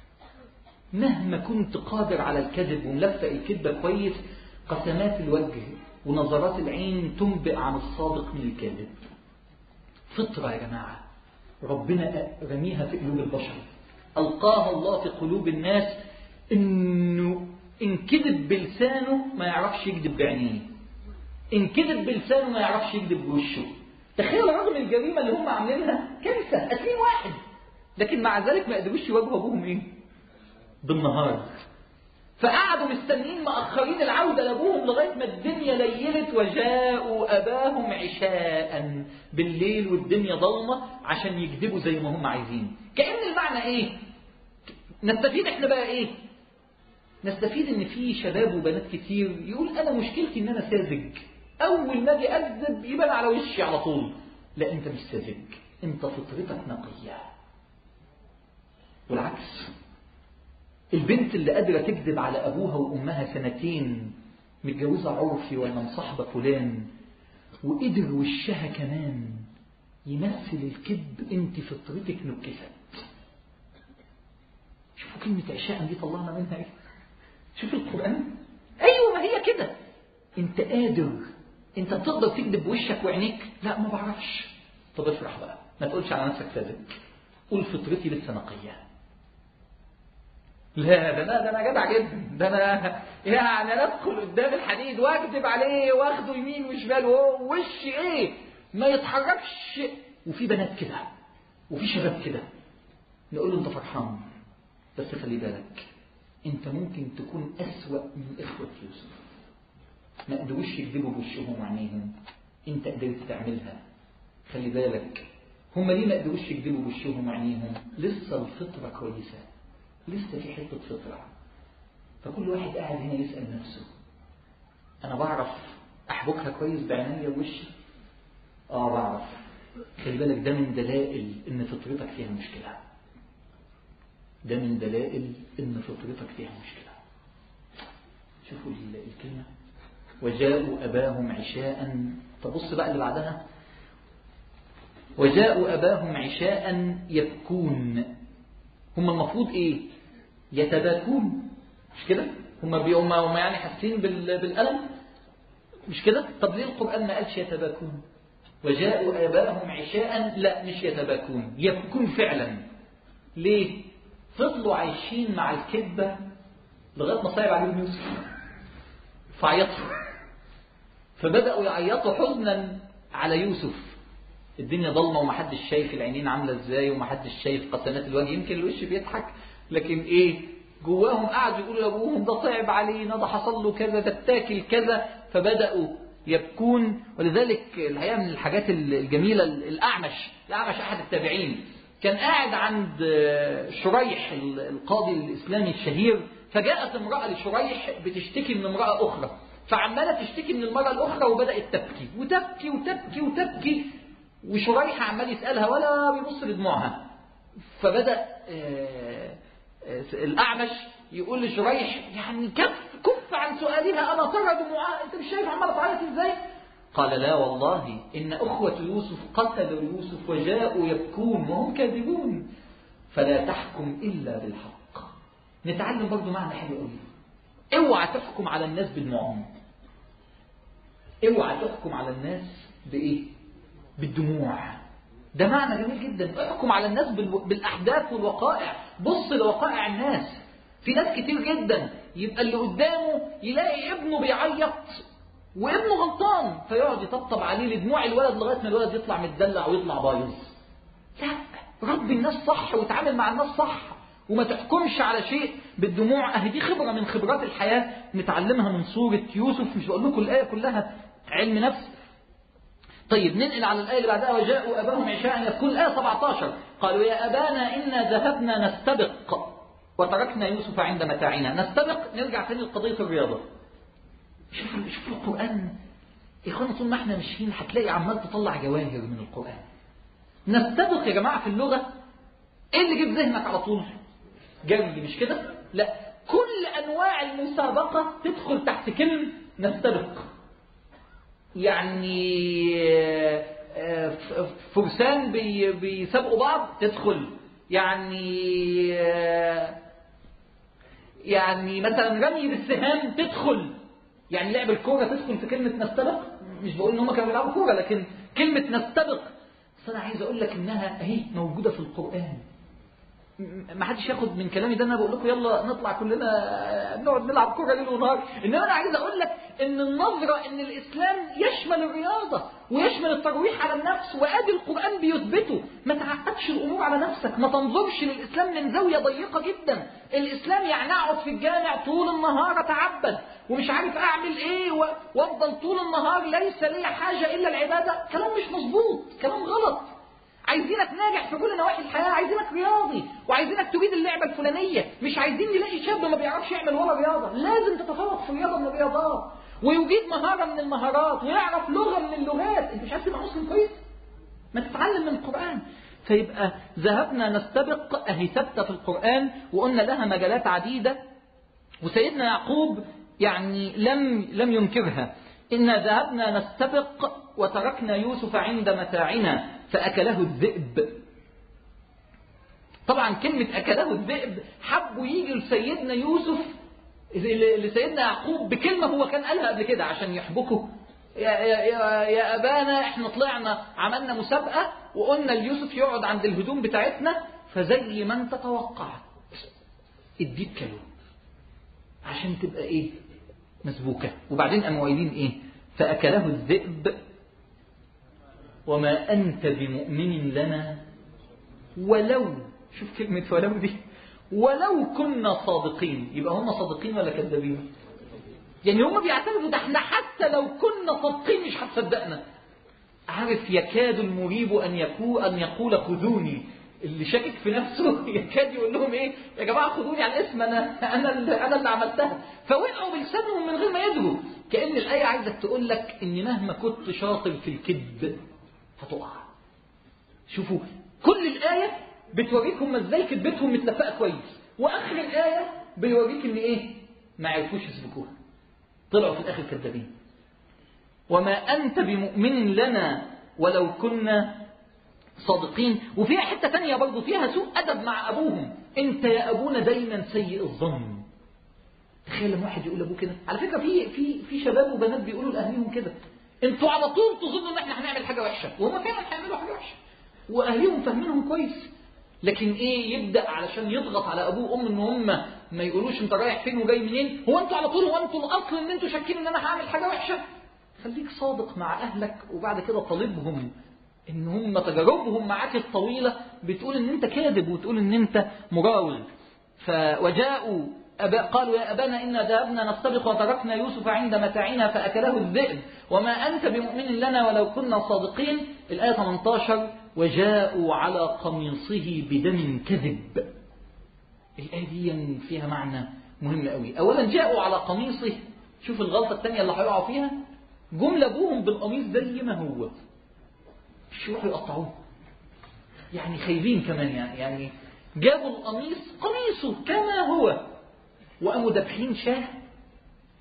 [SPEAKER 1] مهما كنت قادر على الكذب وملفق الكذبة كويس، قسمات الوجه ونظرات العين تنبئ عن الصادق من الكاذب. فطرة يا جماعة ربنا رميها في قلوب البشر، ألقاها الله في قلوب الناس، إنه إن كذب بلسانه ما يعرفش يكذب بعينيه، إن كذب بلسانه ما يعرفش يكذب بوشه. تخيل رغم الجريمة اللي هم عاملينها كارثة، قاتلين واحد، لكن مع ذلك ما قدروش يواجهوا أبوهم إيه؟ بالنهار. فقعدوا مستنيين مأخرين العودة لأبوهم لغاية ما الدنيا ليلت. وجاءوا أباهم عشاء، بالليل والدنيا ضلمة عشان يكذبوا زي ما هم عايزين. كأن المعنى إيه؟ نستفيد إحنا بقى إيه؟ نستفيد إن في شباب وبنات كتير يقول أنا مشكلتي إن أنا ساذج، أول ما أجي أكذب يبان على وشي على طول. لا أنت مش ساذج، أنت فطرتك نقية. والعكس، البنت اللي قادرة تكذب على أبوها وأمها سنتين، متجوزة عرفي ولا مصاحبة فلان، وقدر وشها كمان يمثل الكذب، انت فطرتك نكست. شوفوا كلمة عشاء دي طلعنا منها ايه؟ شوفوا القرآن. ايوه ما هي كده، انت قادر، انت بتقدر تكذب بوشك وعينيك. لا ما بعرفش. طب افرح بقى، ما تقولش على نفسك كذب، قول فطرتي لسه نقية. لا ده انا ده انا جدع جدا، ده انا يعني انا ادخل قدام الحديد واكذب عليه واخده يمين وشمال ووشي ايه ما يتحركش. وفي بنات كده وفي شباب كده، نقول له انت فرحان، بس خلي بالك انت ممكن تكون اسوأ من اخوة يوسف، ما قدروش يكذبوا بوشهم وعينيهم، انت قدرت تعملها. خلي بالك هم ليه ما قدروش يكذبوا بوشهم وعينيهم؟ لسه الفطرة كويسة، لسه في حتة فطرة. فكل واحد قاعد هنا يسأل نفسه، أنا بعرف أحبكها كويس بعينيا ووشي؟ آه بعرف. خلي بالك ده من دلائل إن فطرتك فيها مشكلة، ده من دلائل إن فطرتك فيها مشكلة. شوفوا الكلمة وجاءوا أباهم عشاء. تبص بقى اللي بعدها وجاءوا أباهم عشاء يبكون. هم المفروض إيه؟ يتباكون، مش كده؟ هم بيقوم هم يعني حاسين بالألم، مش كده؟ طب ليه القرآن ما قالش يتباكون؟ وجاءوا آباءهم عشاء، لا مش يتباكون، يبكون فعلا. ليه؟ فضلوا عايشين مع الكذبة لغاية ما صعب عليهم يوسف فعيطوا، فبدأوا يعيطوا حزنا على يوسف. الدنيا ضلمة ومحدش شايف العينين عاملة ازاي ومحدش شايف قسمات الوجه، يمكن الوش بيضحك لكن ايه جواهم قاعدوا يقولوا لابوهم ده صعب علينا، ده حصل له كذا، ده اتاكل كذا، فبدأوا يبكون. ولذلك الحقيقة من الحاجات الجميلة الأعمش الأعمش أحد التابعين كان قاعد عند شريح القاضي الإسلامي الشهير، فجاءت امرأة لشريح بتشتكي من امرأة أخرى، فعمالة تشتكي من المرأة الأخرى وبدأت تبكي وتبكي وتبكي وتبكي، وشريح عمال يسألها ولا بيبص لدموعها. فبدأ الأعمش يقول لشريح يعني كف كف عن عن سؤالها أما ترى دموعها؟ أنت مش شايف عمالة تعيط إزاي؟ قال لا والله إن أخوة يوسف قتلوا يوسف وجاءوا يبكون وهم كاذبون فلا تحكم إلا بالحق. نتعلم برضو معنى حلو قوي. اوعى تحكم على الناس بالمعون. اوعى تحكم على الناس بإيه؟ بالدموع. ده معنى جميل جدا. احكم على الناس بالأحداث والوقائع. بص لوقائع الناس. في ناس كتير جدا يبقى اللي قدامه يلاقي ابنه بيعيط وابنه غلطان فيقعد يطبطب عليه لدموع الولد لغاية ما الولد يطلع متدلع ويطلع بايظ. لا، ربي الناس صح وتعامل مع الناس صح وما تحكمش على شيء بالدموع. اهي دي خبرة من خبرات الحياة نتعلمها من سورة يوسف. مش بقول لكم الآية كلها علم نفس. طيب ننقل على الآية اللي بعدها وجاءوا أباهم عشاء يبكون. الآية سبعة عشر قالوا يا أبانا إنا ذهبنا نستبق وتركنا يوسف عند متاعنا. نستبق، نرجع تاني لقضية الرياضة. شوفوا شوفوا القرآن يا إخوانا، طول ما احنا ماشيين هتلاقي عمال تطلع جواهر من القرآن. نستبق يا جماعة في اللغة ايه اللي جيب ذهنك على طول؟ جري، مش كده؟ لا، كل أنواع المسابقة تدخل تحت كلمة نستبق. يعني فرسان بيسابقوا بعض تدخل، يعني يعني مثلا رمي بالسهام تدخل، يعني لعب الكورة تدخل في كلمة نستبق. مش بقول ان هم كانوا بيلعبوا كورة، لكن كلمة نستبق بس انا عايز اقول لك انها اهي موجودة في القرآن. ما حدش ياخد من كلامي ده انا بقول لكم يلا نطلع كلنا نقعد نلعب كوره ليل ونهار، انما انا عايز اقول لك ان النظره ان الاسلام يشمل الرياضه ويشمل الترويح على النفس، وادي القران بيثبته. ما تعقدش الامور على نفسك، ما تنظرش للاسلام من زاويه ضيقه جدا. الاسلام يعني اقعد في الجامع طول النهار اتعبد ومش عارف اعمل ايه وافضل طول النهار ليس لي حاجه الا العباده. كلام مش مظبوط، كلام غلط. عايزينك ناجح في كل نواحي الحياة، عايزينك رياضي وعايزينك تريد اللعبة الفلانية. مش عايزين نلاقي شاب ما بيعرفش يعمل ولا رياضة. لازم تتفوق في رياضة من الرياضات ويجيد مهارة من المهارات ويعرف لغة من اللغات. انت مش عايز تبقى مسلم كويس؟ ما تتعلم من القرآن. فيبقى ذهبنا نستبق اهي ثابتة في القرآن، وقلنا لها مجالات عديدة، وسيدنا يعقوب يعني لم لم ينكرها. إنا ذهبنا نستبق وتركنا يوسف عند متاعنا فأكله الذئب. طبعا كلمة أكله الذئب حبوا يجي لسيدنا يوسف لسيدنا يعقوب بكلمة هو كان قالها قبل كده عشان يحبكه. يا, يا, يا, يا أبانا احنا طلعنا عملنا مسابقة وقلنا ليوسف يقعد عند الهدوم بتاعتنا، فزي ما انت توقعت اديك كلو عشان تبقى ايه؟ مسبوكة. وبعدين قاموا قايلين ايه؟ فأكله الذئب وما أنت بمؤمن لنا ولو، شوف كلمة ولو دي، ولو كنا صادقين. يبقى هم صادقين ولا كذابين؟ يعني هم بيعتمدوا ده احنا حتى لو كنا صادقين مش هتصدقنا. عارف يكاد المريب أن يكون أن يقول خذوني. اللي شاكك في نفسه يكاد يقول لهم ايه؟ يا جماعة خذوني على الاسم، انا انا اللي انا اللي عملتها. فوقعوا بلسانهم من غير ما يدروا. كأن الآية عايزك تقول لك ان مهما كنت شاطر في الكذب هتقع. شوفوا كل الآية بتوريكم ازاي كذبتهم متلفقة كويس، واخر الآية بيوريك ان ايه؟ ما عرفوش يسبكوها، طلعوا في الاخر كذابين. وما أنت بمؤمن لنا ولو كنا صادقين. وفيها حتة تانية برضو فيها سوء أدب مع أبوهم. أنت يا أبونا دايما سيء الظن. تخيل لما واحد يقول لأبوه كده. على فكرة في في في شباب وبنات بيقولوا لأهلهم كده، أنتوا على طول تظنوا إن إحنا هنعمل حاجة وحشة، وهم فعلا هيعملوا حاجة وحشة وأهلهم فاهمينهم كويس. لكن إيه؟ يبدأ علشان يضغط على أبوه وأم إن هم ما يقولوش أنت رايح فين وجاي منين. هو أنتوا على طول، هو أنتوا الأصل إن أنتوا شاكين إن أنا هعمل حاجة وحشة. خليك صادق مع أهلك، وبعد كده طالبهم إن هم تجاربهم معاك الطويلة بتقول إن أنت كاذب وتقول إن أنت مراوغ. فوجاءوا أبا قالوا يا أبانا إنا ذهبنا نستبق وتركنا يوسف عند متاعنا فأكله الذئب وما أنت بمؤمن لنا ولو كنا صادقين. الآية ثمانية عشر وجاءوا على قميصه بدم كذب. الآية دي فيها معنى مهم قوي. أولا جاءوا على قميصه، شوف الغلطة الثانية اللي هيقعوا فيها، جملة أبوهم بالقميص زي ما هو، مش يروحوا يقطعوه، يعني خايفين كمان، يعني يعني جابوا القميص قميصه كما هو وقاموا دبحين شاه.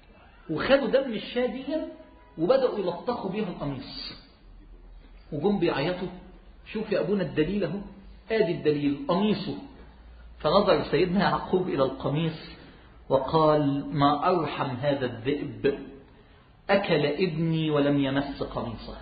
[SPEAKER 1] وخدوا دم الشاة دي وبدأوا يلطخوا بيها القميص، وجم بيعيطوا شوف يا أبونا الدليل اهو، آدي الدليل قميصه. فنظر سيدنا يعقوب إلى القميص وقال ما أرحم هذا الذئب، أكل ابني ولم يمس قميصه.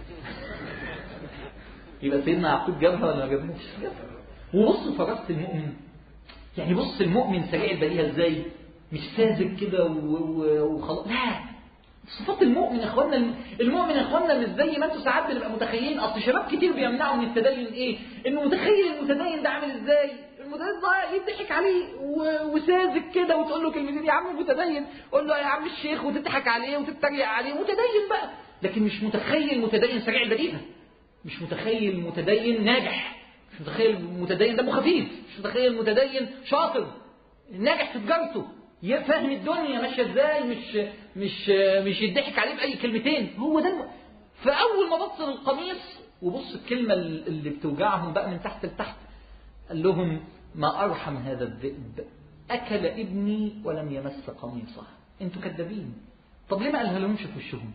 [SPEAKER 1] يبقى سيدنا يعقوب جابها ولا ما جابهاش؟ وبصوا فراسة المؤمن، يعني بص المؤمن سريع البديهة ازاي، مش ساذج كده وخلاص، لا، صفات المؤمن يا اخوانا. المؤمن يا اخوانا مش زي ما انتم ساعات بنبقى متخيلين. اصل شباب كتير بيمنعوا من التدين ايه؟ انه متخيل المتدين ده عامل ازاي، المتدين ده يضحك عليه وساذج كده وتقول له كلمتين يا عم متدين، قول له يا عم الشيخ وتضحك عليه وتتريق عليه، متدين بقى. لكن مش متخيل متدين سريع البديهة، مش متخيل متدين ناجح، مش متخيل متدين دمه خفيف، مش متخيل متدين شاطر ناجح في تجارته، يفهم الدنيا ماشيه ازاي، مش مش مش يضحك عليه باي كلمتين. هو ده. فاول ما بص للقميص وبص الكلمه اللي بتوجعهم بقى من تحت لتحت، قال لهم ما ارحم هذا الذئب، اكل ابني ولم يمس قميصه. انتوا كذابين. طب ليه ما قالها لهمش في وشهم؟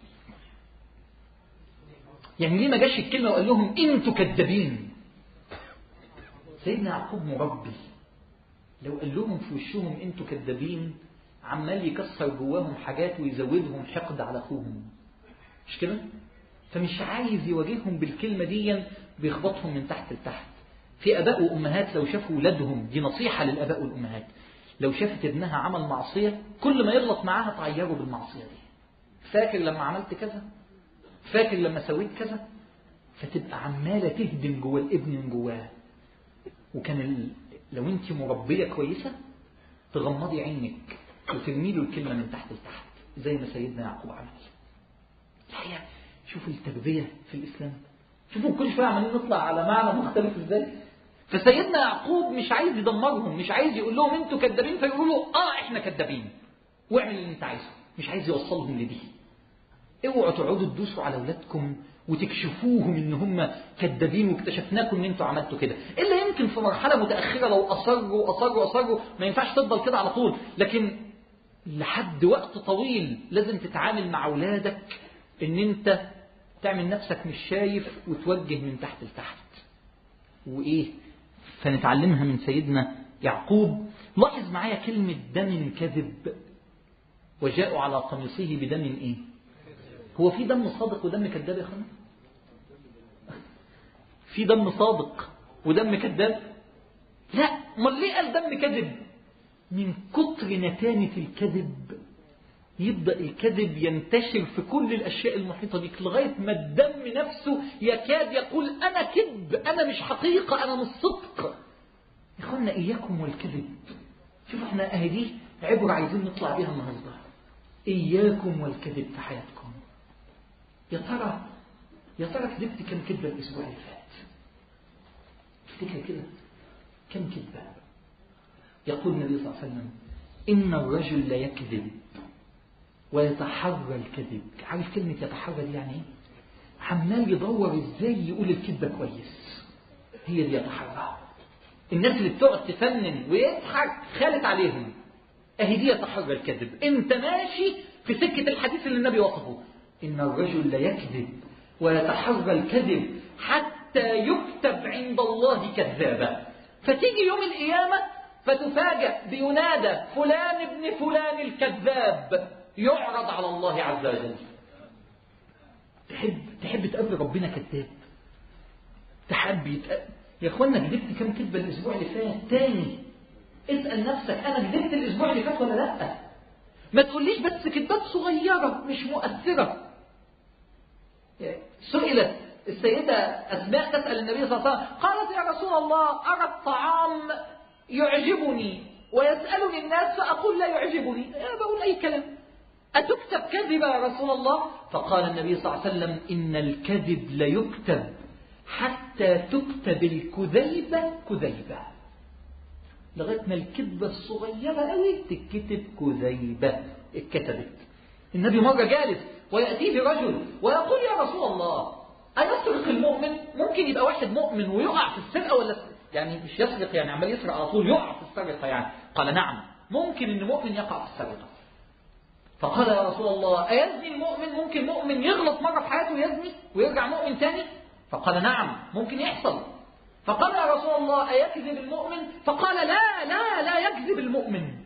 [SPEAKER 1] يعني ليه ما جاش الكلمه وقال لهم انتوا كذابين؟ سيدنا يعقوب مربي، لو قال لهم في وشهم انتوا كذابين عمال يكسر جواهم حاجات ويزودهم حقد على اخوهم، مش كده؟ فمش عايز يواجههم بالكلمه دي، بيخبطهم من تحت لتحت. في اباء وامهات لو شافوا ولادهم، دي نصيحه للاباء والامهات، لو شافت ابنها عمل معصيه كل ما يغلط معاها تعيره بالمعصيه دي. فاكر لما عملت كذا، فاكر لما سويت كذا، فتبقى عماله تهدم جوا الابن من جواه. وكان ال... لو انت مربيه كويسه تغمضي عينك وترمي له الكلمه من تحت لتحت زي ما سيدنا يعقوب عمل. لا يا شوفوا التربيه في الاسلام، شوفوا كل شويه عمالين نطلع على معنى مختلف ازاي. فسيدنا يعقوب مش عايز يدمرهم، مش عايز يقول لهم انتوا كذابين فيقولوا اه احنا كذابين واعمل اللي انت عايزه، مش عايز يوصلهم لدي. اوعوا تقعدوا تدوسوا على اولادكم وتكشفوهم ان هم كذابين واكتشفناكم ان انتوا عملتوا كده، الا يمكن في مرحله متاخره لو اصروا اصروا اصروا ما ينفعش تفضل كده على طول، لكن لحد وقت طويل لازم تتعامل مع اولادك ان انت تعمل نفسك مش شايف وتوجه من تحت لتحت. وايه فنتعلمها من سيدنا يعقوب. لاحظ معايا كلمه دم كذب، وجاءوا على قميصه بدم ايه؟ هو في دم صادق ودم كذاب يا اخوانا؟ في دم صادق ودم كذاب؟ لا. امال ليه قال دم كذب؟ من كتر نتانة الكذب يبدأ الكذب ينتشر في كل الاشياء المحيطة بك لغاية ما الدم نفسه يكاد يقول انا كذب، انا مش حقيقة، انا مش صدق. يا اخوانا اياكم والكذب. شوفوا احنا اهي دي عبرة عايزين نطلع بيها النهارده. اياكم والكذب في حياتكم. يا ترى يا ترى كذبت كم كذبة الأسبوع اللي فات؟ افتكر كده كم كذبة. يقول النبي صلى الله عليه وسلم إن الرجل لا يكذب ويتحرى الكذب. عارف كلمة يتحرى دي يعني ايه؟ عمال يدور ازاي يقول الكذبة كويس. هي دي يتحرى. الناس اللي بتقعد تفنن ويضحك خالت عليهم، اهي دي يتحرى الكذب. انت ماشي في سكة الحديث اللي النبي وصفه، إن الرجل لا يكذب ويتحرى الكذب حتى يكتب عند الله كذابا. فتيجي يوم القيامة فتفاجأ بينادى فلان ابن فلان الكذاب، يعرض على الله عز وجل. تحب تحب تقابل ربنا كذاب؟ تحب يتقابل يا اخوانا؟ كذبت كم كذبة الأسبوع اللي فات؟ تاني اسأل نفسك أنا كذبت الأسبوع اللي فات ولا لأ؟ ما تقوليش بس كذبات صغيرة مش مؤثرة. سئلت السيدة أسماء تسأل النبي صلى الله عليه وسلم قالت يا رسول الله أرى الطعام يعجبني ويسألني الناس فأقول لا يعجبني، أنا بقول أي كلام، أتكتب كذبة يا رسول الله؟ فقال النبي صلى الله عليه وسلم إن الكذب ليكتب حتى تكتب الكذيبة كذيبة، لغاية ما الكذبة الصغيرة قوي تتكتب كذيبة اتكتبت. النبي مرة جالس ويأتيه رجل ويقول يا رسول الله أيسرق المؤمن؟ ممكن يبقى واحد مؤمن ويقع في السرقة ولا يعني مش يسرق يعني عمال يسرق على طول يقع في السرقة يعني؟ قال نعم، ممكن إن مؤمن يقع في السرقة. فقال يا رسول الله أيزني المؤمن؟ ممكن مؤمن يغلط مرة في حياته ويزني ويرجع مؤمن تاني؟ فقال نعم ممكن يحصل. فقال يا رسول الله أيكذب المؤمن؟ فقال لا لا لا يكذب المؤمن.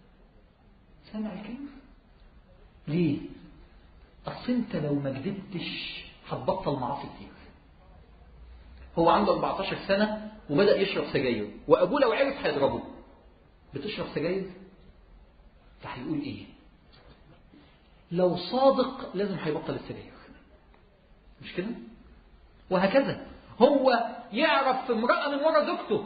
[SPEAKER 1] سمع الكلمة؟ ليه؟ أصل أنت لو ما كذبتش هتبطل معاصي كتير. هو عنده أربعتاشر سنة وبدأ يشرب سجاير، وأبوه لو عرف هيضربه. بتشرب سجاير؟ فهيقول إيه؟ لو صادق لازم هيبطل السجاير، مش كده؟ وهكذا هو يعرف امرأة من ورا زوجته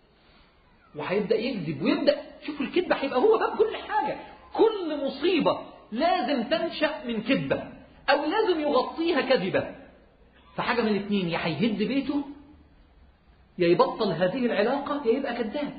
[SPEAKER 1] وهيبدأ يكذب ويبدأ. شوفوا الكذب هيبقى هو باب كل حاجة. كل مصيبة لازم تنشأ من كذبة أو لازم يغطيها كذبة. فحاجة من الاثنين، يا هيهد بيته يا يبطل هذه العلاقة يا يبقى كذاب.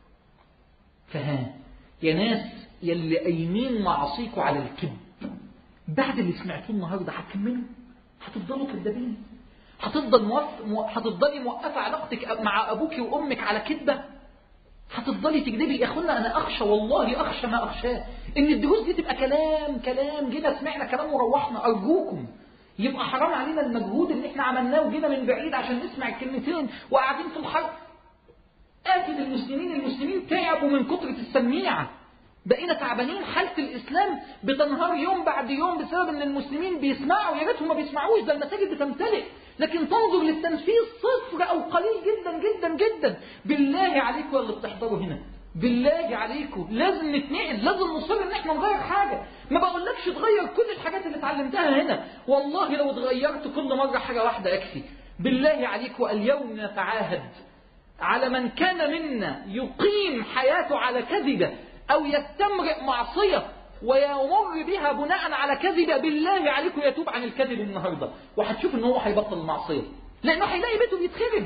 [SPEAKER 1] فها يا ناس يلي قايمين معاصيكوا على الكذب، بعد اللي سمعتوه النهارده هتكملوا؟ هتفضلوا كذابين؟ هتفضل موف... مو... هتفضلي موقفة علاقتك مع أبوك وأمك على كذبة؟ هتفضلي تكذبي؟ يا أخوانا أنا أخشى، والله أخشى ما أخشاه إن الدروس دي تبقى كلام كلام جينا سمعنا كلام وروحنا. أرجوكم يبقى حرام علينا المجهود اللي احنا عملناه وجينا من بعيد عشان نسمع الكلمتين وقاعدين في الحرب. آتت المسلمين المسلمين تعبوا من كثرة السميعة، بقينا تعبانين. حالة الإسلام بتنهار يوم بعد يوم بسبب أن المسلمين بيسمعوا. يا ريتهم ما بيسمعوش، ده المساجد بتمتلئ، لكن تنظر للتنفيذ صفر أو قليل جدا جدا جدا. بالله عليكم اللي بتحضروا هنا، بالله عليكم لازم نتنقل، لازم نصر ان احنا نغير حاجة. ما بقولكش تغير كل الحاجات اللي اتعلمتها هنا، والله لو اتغيرت كل مرة حاجة واحدة يكفي. بالله عليكم اليوم نتعاهد على من كان منا يقيم حياته على كذبة أو يستمرئ معصية ويمر بها بناء على كذبة، بالله عليكم يتوب عن الكذب النهاردة وهتشوف ان هو هيبطل المعصية، لأنه هيلاقي بيته بيتخرب.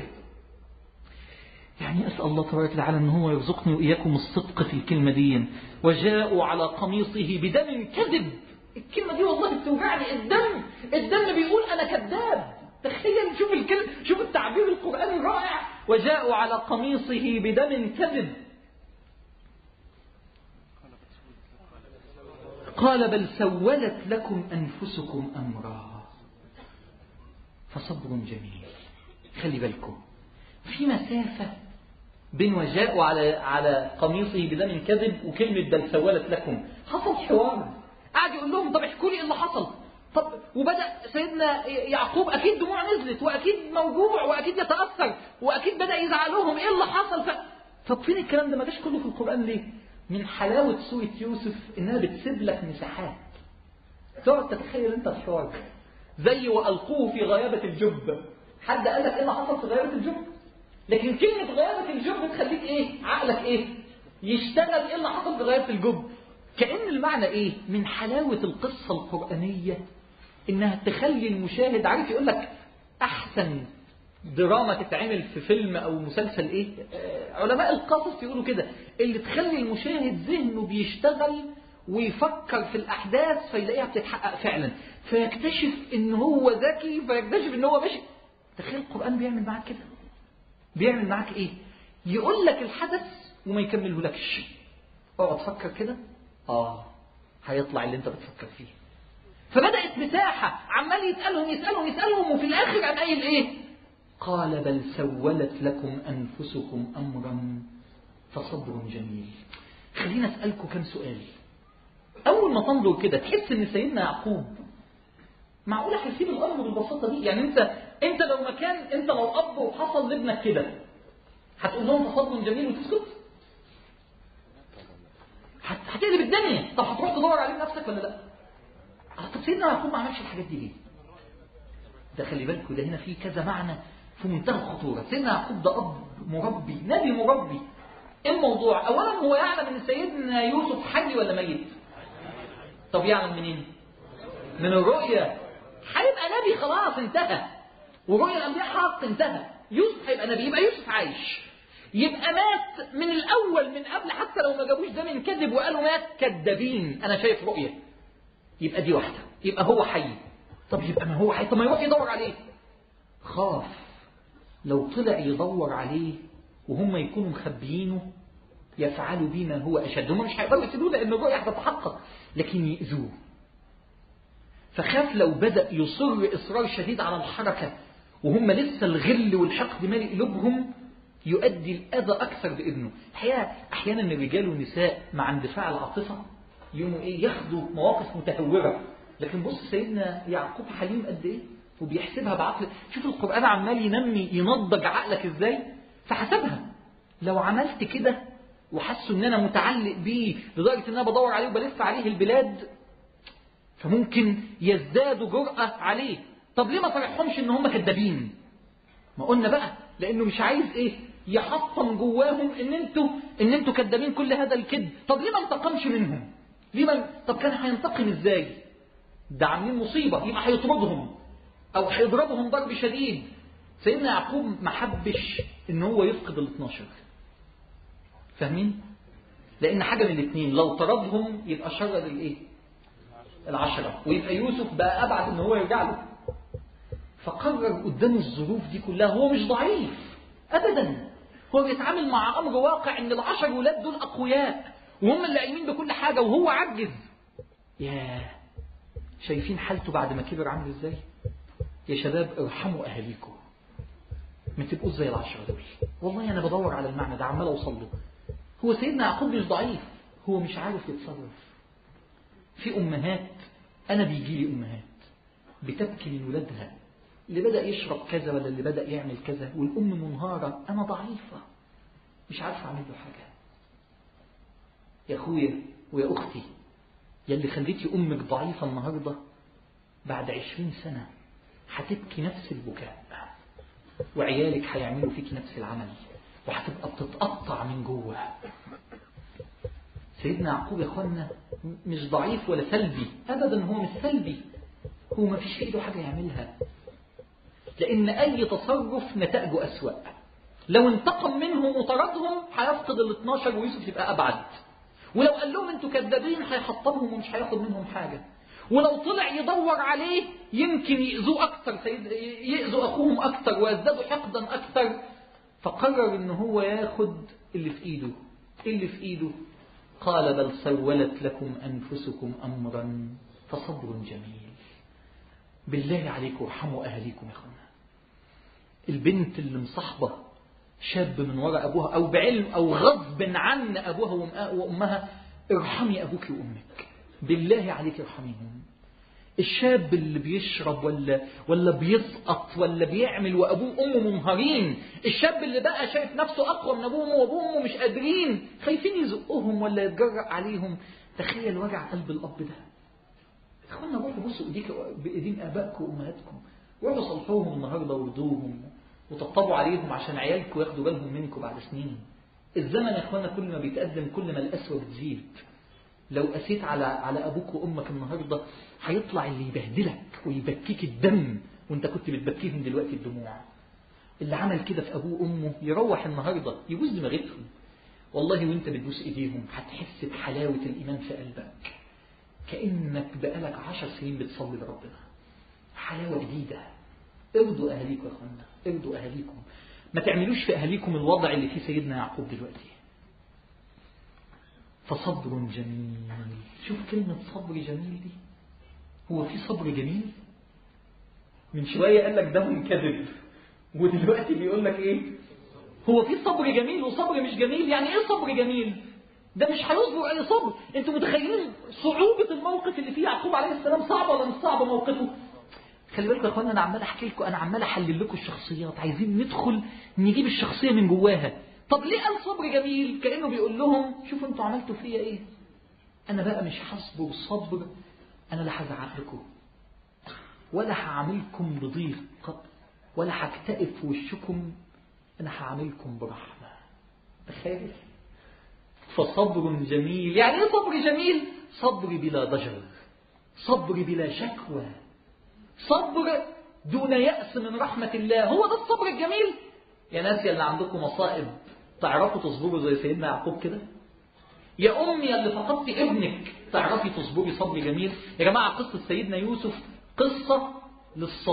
[SPEAKER 1] يعني أسأل الله تبارك وتعالى أن هو يرزقني وإياكم الصدق في الكلمة دي. وجاءوا على قميصه بدم كذب. الكلمة دي والله بتوجعني. الدم الدم بيقول أنا كذاب. تخيل، شوف الكلمة، شوف التعبير القرآني الرائع. وجاءوا على قميصه بدم كذب قال بل سولت لكم أنفسكم أمرا فصبر جميل. خلي بالكم في مسافة بين وجاءوا على على قميصه بدم كذب وكلمة بل سولت لكم. حصل حوار، قاعد يقول لهم طب احكوا لي ايه اللي حصل. طب وبدأ سيدنا يعقوب أكيد دموع نزلت وأكيد موجوع وأكيد يتأثر وأكيد بدأ يزعلهم ايه اللي حصل. ف... طب فين الكلام ده؟ ما جاش كله في القرآن ليه؟ من حلاوة سورة يوسف إنها بتسيب لك مساحات تقعد تتخيل أنت الحوار. زي وألقوه في غيابة الجب. حد قال لك إيه اللي حصل في غيابة الجب؟ لكن كلمة غيابة الجب تخليك إيه؟ عقلك إيه؟ يشتغل إيه اللي حصل في غيابة الجب. كأن المعنى إيه؟ من حلاوة القصة القرآنية إنها تخلي المشاهد عارف. يقول لك أحسن دراما تتعمل في فيلم أو مسلسل إيه؟ علماء القصص يقولوا كده، اللي تخلي المشاهد ذهنه بيشتغل ويفكر في الأحداث فيلاقيها بتتحقق فعلا، فيكتشف إن هو ذكي، فيكتشف إن هو ماشي. تخيل القرآن بيعمل معاك كده. بيعمل معاك إيه؟ يقول لك الحدث وما يكمله لكش. اقعد فكر كده، آه هيطلع اللي أنت بتفكر فيه. فبدأت مساحة عمال يسألهم يسألهم يسألهم وفي الآخر عن قايل إيه؟ قال بل سولت لكم أنفسكم أمرا فصبر جميل. خلينا أسألكم كم سؤال. أول ما تنظر كده تحس إن سيدنا يعقوب معقولة هيسيب الأمر بالبساطة دي؟ يعني أنت أنت لو مكان أنت لو أب وحصل لابنك كده هتقول لهم فصبر جميل وتسكت؟ هتقلب الدنيا. طب هتروح تدور عليه بنفسك ولا لا؟ طب سيدنا يعقوب ما عملش الحاجات دي ليه؟ ده خلي بالكم ده هنا فيه كذا معنى في منتهى الخطورة. سيدنا يعقوب ده أب مربي، نبي مربي. إيه الموضوع؟ أولا هو يعلم أن سيدنا يوسف حي ولا ميت؟ طب يعلم منين؟ من الرؤية. هيبقى نبي خلاص انتهى، ورؤية الأنبياء حق انتهى. يوسف هيبقى نبي، يبقى يوسف عايش، يبقى مات من الأول من قبل. حتى لو ما جابوش ده من كذب وقالوا مات كذابين أنا شايف رؤية، يبقى دي واحدة، يبقى هو حي. طب يبقى ما هو حي، طب ما يروح يدور عليه. خاف لو طلع يدور عليه وهم يكونوا مخبيينه يفعل بما هو أشد. هم مش هيقدروا يسيبوه لأن الرؤية هتتحقق، لكن يؤذوه. فخاف لو بدأ يصر إصرار شديد على الحركة وهم لسه الغل والحقد مالي قلوبهم يؤدي الأذى أكثر بابنه. الحقيقة أحيانا الرجال والنساء مع اندفاع العاطفة يوموا إيه ياخدوا مواقف متهورة، لكن بص سيدنا يعقوب حليم قد إيه وبيحسبها بعقل. شوف القرآن عمال ينمي ينضج عقلك إزاي، فحسبها. لو عملت كده وحسوا إن أنا متعلق بيه لدرجة إن أنا بدور عليه وبلف عليه البلاد، فممكن يزدادوا جرأة عليه. طب ليه ما صرحهمش إن هم كذابين؟ ما قلنا بقى لأنه مش عايز إيه يحطم جواهم إن أنتوا إن أنتوا كذابين كل هذا الكذب. طب ليه ما انتقمش منهم؟ ليه ما... طب كان هينتقم إزاي؟ ده عاملين مصيبة، يبقى هيطردهم أو هيضربهم ضرب شديد. سيدنا يعقوب ما حبش إن هو يفقد الاثناشر. فاهمين؟ لأن حاجة من الاثنين، لو طردهم يبقى شر للإيه؟ العشرة، ويبقى يوسف بقى أبعد إن هو يرجع له. فقرر قدام الظروف دي كلها، هو مش ضعيف أبدا، هو بيتعامل مع أمر واقع إن العشر ولاد دول أقوياء وهم اللي قايمين بكل حاجة وهو عجز. ياه، شايفين حالته بعد ما كبر عامل إزاي؟ يا شباب ارحموا أهاليكم، ما تبقوش زي العشرة دول. والله أنا بدور على المعنى ده عمال أوصل له. هو سيدنا يعقوب مش ضعيف، هو مش عارف يتصرف. في أمهات، أنا بيجي لي أمهات بتبكي من ولادها اللي بدأ يشرب كذا ولا اللي بدأ يعمل كذا، والأم منهارة، أنا ضعيفة مش عارفة أعمل له حاجة. يا أخويا ويا أختي، يلي خليتي أمك ضعيفة النهاردة بعد عشرين سنة هتبكي نفس البكاء، وعيالك هيعملوا فيك نفس العمل، وهتبقى بتتقطع من جوه. سيدنا يعقوب يا أخوانا مش ضعيف ولا سلبي أبدا، هو مش سلبي، هو ما فيش في إيده حاجة يعملها، لأن أي تصرف نتائجه أسوأ. لو انتقم منهم وطردهم هيفقد الاثناشر ويوسف يبقى أبعد، ولو قال لهم أنتوا كذابين هيحطمهم ومش هياخد منهم حاجة، ولو طلع يدور عليه يمكن يأذوه أكثر، يأذوا أخوهم أكثر ويزدادوا حقدا أكثر. فقرر إن هو ياخد اللي في إيده. اللي في إيده قال بل سولت لكم أنفسكم أمرا فصبر جميل. بالله عليكم ارحموا أهليكم يا أخوانا. البنت اللي مصاحبة شاب من وراء أبوها أو بعلم أو غصب عن أبوها وأمها، ارحمي أبوك وأمك بالله عليك ارحميهم. الشاب اللي بيشرب ولا ولا بيسقط ولا بيعمل وأبوه وأمه منهارين، الشاب اللي بقى شايف نفسه أقوى من أبوه وأبوه وأمه مش قادرين خايفين يزقهم ولا يتجرأ عليهم. تخيل وجع قلب الأب ده. إخوانا روحوا بصوا إيديك بإيدين آبائكم وأمهاتكم، روحوا صلحوهم النهاردة وردوهم وطبطبوا عليهم عشان عيالكم ياخدوا بالهم منكم بعد سنين. الزمن يا إخوانا كل ما بيتقدم كل ما القسوة بتزيد. لو قسيت على على أبوك وأمك النهاردة هيطلع اللي يبهدلك ويبكيك الدم وانت كنت بتبكيهم دلوقتي الدموع. اللي عمل كده في أبوه وأمه يروح النهاردة يبوس دماغتهم. والله وانت بتبوس إيديهم هتحس بحلاوة الإيمان في قلبك، كأنك بقالك عشر سنين بتصلي لربنا. حلاوة جديدة. ارضوا أهليكم يا أخوانا، ارضوا أهليكم، ما تعملوش في أهليكم الوضع اللي فيه سيدنا يعقوب دلوقتي. فصبر جميل. شوف كلمة صبر جميل دي، هو في صبر جميل؟ من شوية قال لك ده كذب، ودلوقتي بيقول لك ايه؟ هو في صبر جميل وصبر مش جميل؟ يعني ايه صبر جميل؟ ده مش هيصبر اي صبر. انتوا متخيلين صعوبة الموقف اللي فيه يعقوب عليه السلام؟ صعب ولا مش صعب موقفه؟ خلي بالكم يا اخوانا، انا عمال احكي لكم، انا عمال احلل لكم الشخصيات، عايزين ندخل نجيب الشخصية من جواها. طب ليه قال صبر جميل؟ كأنه بيقول لهم شوفوا انتوا عملتوا فيا ايه، انا بقى مش هصبر صبر، انا لا هزعق لكم ولا هعاملكم بضيق ولا هكتئب في وشكم، انا هعاملكم برحمة. تخيل. فصبر جميل. يعني ايه صبر جميل؟ صبر بلا ضجر، صبر بلا شكوى، صبر دون يأس من رحمة الله. هو ده الصبر الجميل. يا ناس اللي عندكم مصائب تعرفوا تصبروا زي سيدنا يعقوب كده؟ يا أمي اللي فقدت ابنك تعرفي تصبري صبر جميل؟ يا جماعة قصة سيدنا يوسف قصة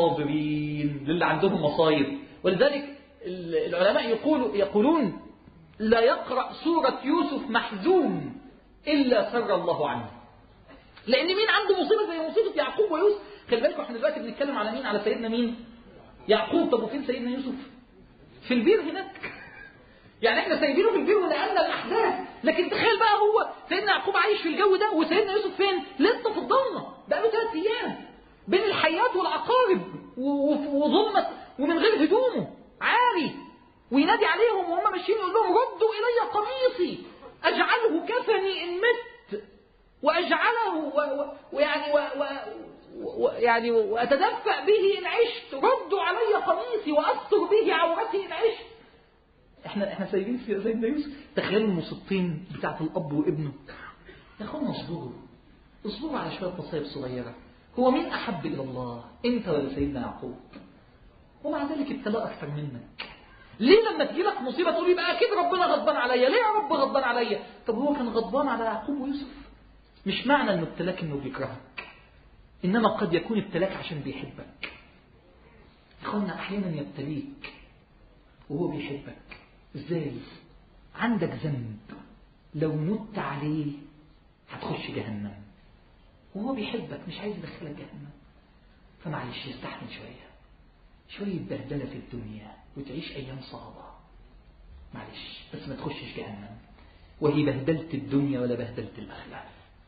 [SPEAKER 1] للصابرين، للي عندهم مصايب. ولذلك العلماء يقولوا يقولون لا يقرأ سورة يوسف محزون إلا سر الله عنه. لأن مين عنده مصيبة زي مصيبة يعقوب ويوسف؟ خلي بالكم احنا دلوقتي بنتكلم على مين؟ على سيدنا مين؟ يعقوب. طب وفين سيدنا يوسف؟ في البير هناك. يعني احنا سايبينه في البير ونقلنا الأحداث. لكن تخيل بقى هو سيدنا يعقوب عايش في الجو ده وسيدنا يوسف فين؟ لسه في الضلمة بقى له ثلاث أيام بين الحيات والعقارب وظلمة ومن غير هدومه عاري، وينادي عليهم وهم ماشيين يقول لهم ردوا إلي قميصي أجعله كفني إن مت وأجعله ويعني و و و يعني وأتدفأ به إن عشت، ردوا علي قميصي وأستر به عورتي إن عشت. احنا احنا سايبين في سيدنا يوسف. تخيلوا المصيبتين بتاعت الأب وابنه. يا اخوانا اصبروا اصبروا على شوية مصايب صغيرة. هو مين أحب إلى الله؟ أنت ولا سيدنا يعقوب؟ ومع ذلك ابتلاء أكثر منك. ليه لما تجي لك مصيبة تقول يبقى أكيد ربنا غضبان عليا؟ ليه يا رب غضبان عليا؟ طب هو كان غضبان على يعقوب ويوسف. مش معنى إنه ابتلاك إنه بيكرهك، إنما قد يكون ابتلاك عشان بيحبك. إخوانا أحيانا يبتليك وهو بيحبك. إزاي؟ عندك ذنب لو مت عليه هتخش جهنم، وهو بيحبك مش عايز يدخلك جهنم. فمعلش يستحمل شوية شوية بهدلة في الدنيا وتعيش أيام صعبة، معلش بس ما تخشش جهنم. وهي بهدلت الدنيا ولا بهدلت الآخرة.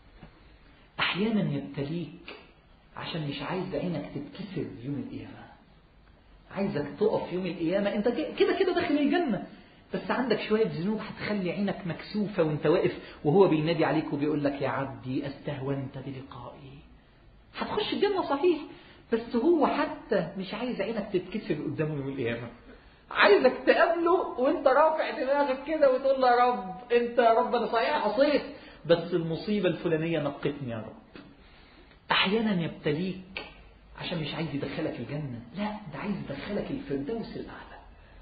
[SPEAKER 1] أحيانا يبتليك عشان مش عايز عينك تتكسر يوم القيامة، عايزك تقف يوم القيامة انت كده كده داخل الجنة، بس عندك شوية ذنوب هتخلي عينك مكسوفة وانت واقف وهو بينادي عليك وبيقول لك يا عبدي استهونت بلقائي. هتخش الجنة صحيح، بس هو حتى مش عايز عينك تتكسر قدامه يوم القيامة، عايزك تقابله وانت رافع دماغك كده وتقول له يا رب انت يا رب انا صحيح عصيت بس المصيبة الفلانية نقتني يا رب. احيانا يبتليك عشان مش عايز يدخلك الجنة، لا ده عايز يدخلك الفردوس الأعلى.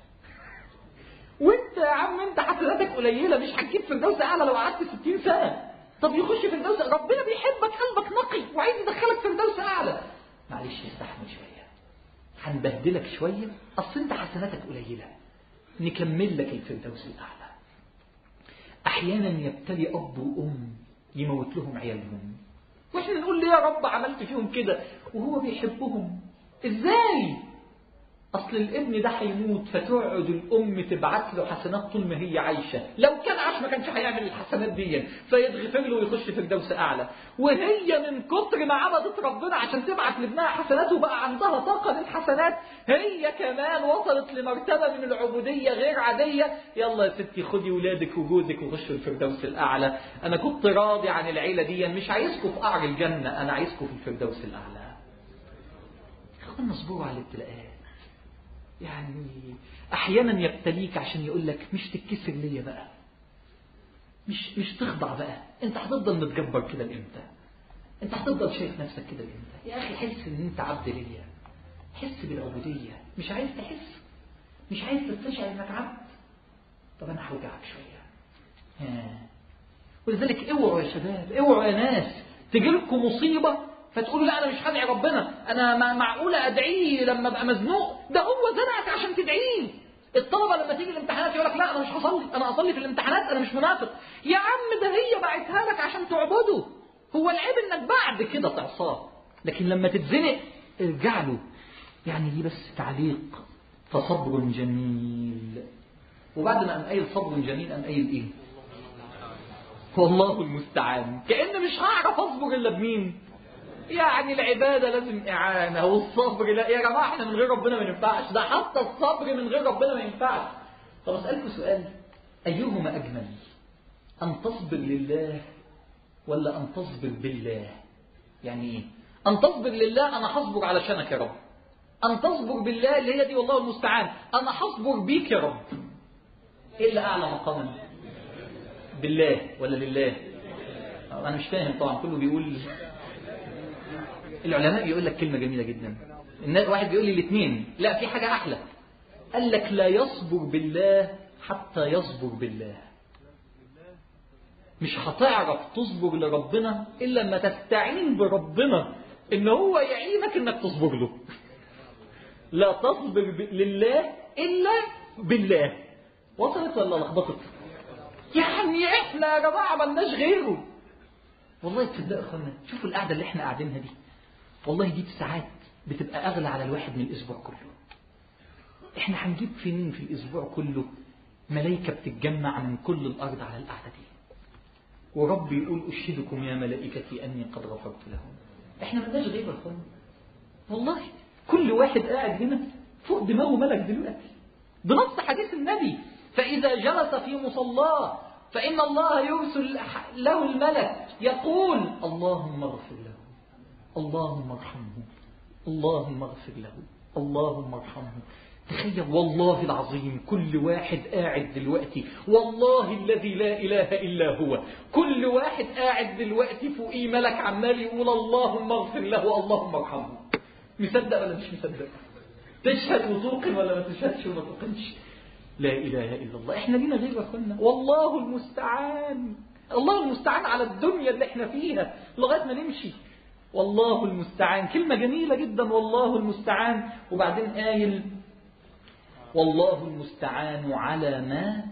[SPEAKER 1] وانت يا عم انت حسناتك قليلة مش هتجيب فردوس أعلى لو قعدت ستين سنة. طب يخش فردوس، ربنا بيحبك قلبك نقي وعايز يدخلك فردوس أعلى. معلش استحمل شوية هنبهدلك شوية أصل انت حسناتك قليلة نكمل لك الفردوس الأعلى. أحيانا يبتلي أب وأم يموت لهم عيالهم واحنا نقول ليه يا رب عملت فيهم كده وهو بيحبهم. ازاي؟ اصل الابن ده هيموت فتقعد الام تبعت له حسنات طول ما هي عايشه، لو كان عاش ما كانش هيعمل الحسنات دي فيتغفر له ويخش في فردوس اعلى. وهي من كتر ما عبدت ربنا عشان تبعت لابنها حسنات وبقى عندها طاقه للحسنات هي كمان وصلت لمرتبه من العبوديه غير عاديه. يلا يا ستي خدي ولادك وجوزك وخشوا الفردوس الاعلى. انا كنت راضي عن العيله دي مش عايزكم في قعر الجنه، انا عايزكم في الفردوس الاعلى. خلينا نصبروا على الابتلاءات. يعني احيانا يبتليك عشان يقول لك مش تتكسر ليا بقى، مش مش تخضع بقى، انت هتفضل متجبر كده لامتى؟ انت هتفضل شايف نفسك كده لامتى؟ يا اخي حس ان انت عبد ليا، حس بالعبوديه. مش عايز تحس، مش عايز تستشعر انك عبد، طب انا هوجعك شويه. ها ولذلك اوعوا يا شباب، اوعوا يا ناس تجيلكم مصيبه فتقولوا لا انا مش هدعي ربنا، انا معقوله ادعيه لما ابقى مزنوق؟ ده هو زنقك عشان تدعيه. الطلبه لما تيجي الامتحانات يقول لك لا انا مش هصلي، انا اصلي في الامتحانات انا مش منافق. يا عم ده هي بعتها لك عشان تعبده، هو العيب انك بعد كده تعصاه، لكن لما تتزنق ارجع له. يعني دي بس تعليق. فصبر جميل. وبعد ما قام قايل صبر جميل قام قايل ايه؟ والله المستعان. كأن مش هعرف اصبر الا بمين؟ يعني العبادة لازم إعانة والصبر لا يا جماعة احنا من غير ربنا ما ينفعش، ده حتى الصبر من غير ربنا ما ينفعش. طب أسألكم سؤال، أيهما أجمل؟ أن تصبر لله ولا أن تصبر بالله؟ يعني إيه؟ أن تصبر لله أنا هصبر علشانك يا رب، أن تصبر بالله اللي هي دي والله المستعان أنا هصبر بيك يا رب. إيه اللي أعلى مقاما؟ بالله ولا لله؟ أنا مش فاهم طبعا، كله بيقول. العلماء يقول لك كلمة جميلة جدا، واحد بيقول لي الاثنين، لا في حاجة أحلى، قال لك لا يصبر بالله حتى يصبر بالله. مش هتعرف تصبر لربنا إلا لما تستعين بربنا إن هو يعينك إنك تصبر له. لا تصبر لله إلا بالله. وصلت ولا لخبطت؟ احنا يا جماعة ملناش غيره. والله تصدق يا اخوانا، شوفوا القعدة اللي احنا قاعدينها دي، والله دي ساعات بتبقى اغلى على الواحد من الاسبوع كله. احنا هنجيب فين في الاسبوع كله ملائكة بتتجمع من كل الارض على القعدة دي، ورب يقول اشهدكم يا ملائكتي اني قد غفرت لهم. احنا ملناش غير يا اخوانا، والله كل واحد قاعد هنا فوق دماغه ملك دلوقتي بنص حديث النبي: فإذا جلس في مصلاه فإن الله يرسل له الملك يقول اللهم اغفر له، اللهم ارحمه، اللهم اغفر له، اللهم ارحمه. تخيل والله العظيم كل واحد قاعد دلوقتي، والله الذي لا إله إلا هو، كل واحد قاعد دلوقتي فوقيه ملك عمال يقول اللهم اغفر له، اللهم ارحمه. مصدق ولا مش مصدق؟ تشهد وتوقن ولا ما تشهدش وما توقنش؟ لا إله إلا الله. إحنا لينا غير يا أخوانا، والله المستعان، الله المستعان على الدنيا اللي إحنا فيها لغاية ما نمشي. والله المستعان كلمة جميلة جدا، والله المستعان. وبعدين قايل والله المستعان على ما،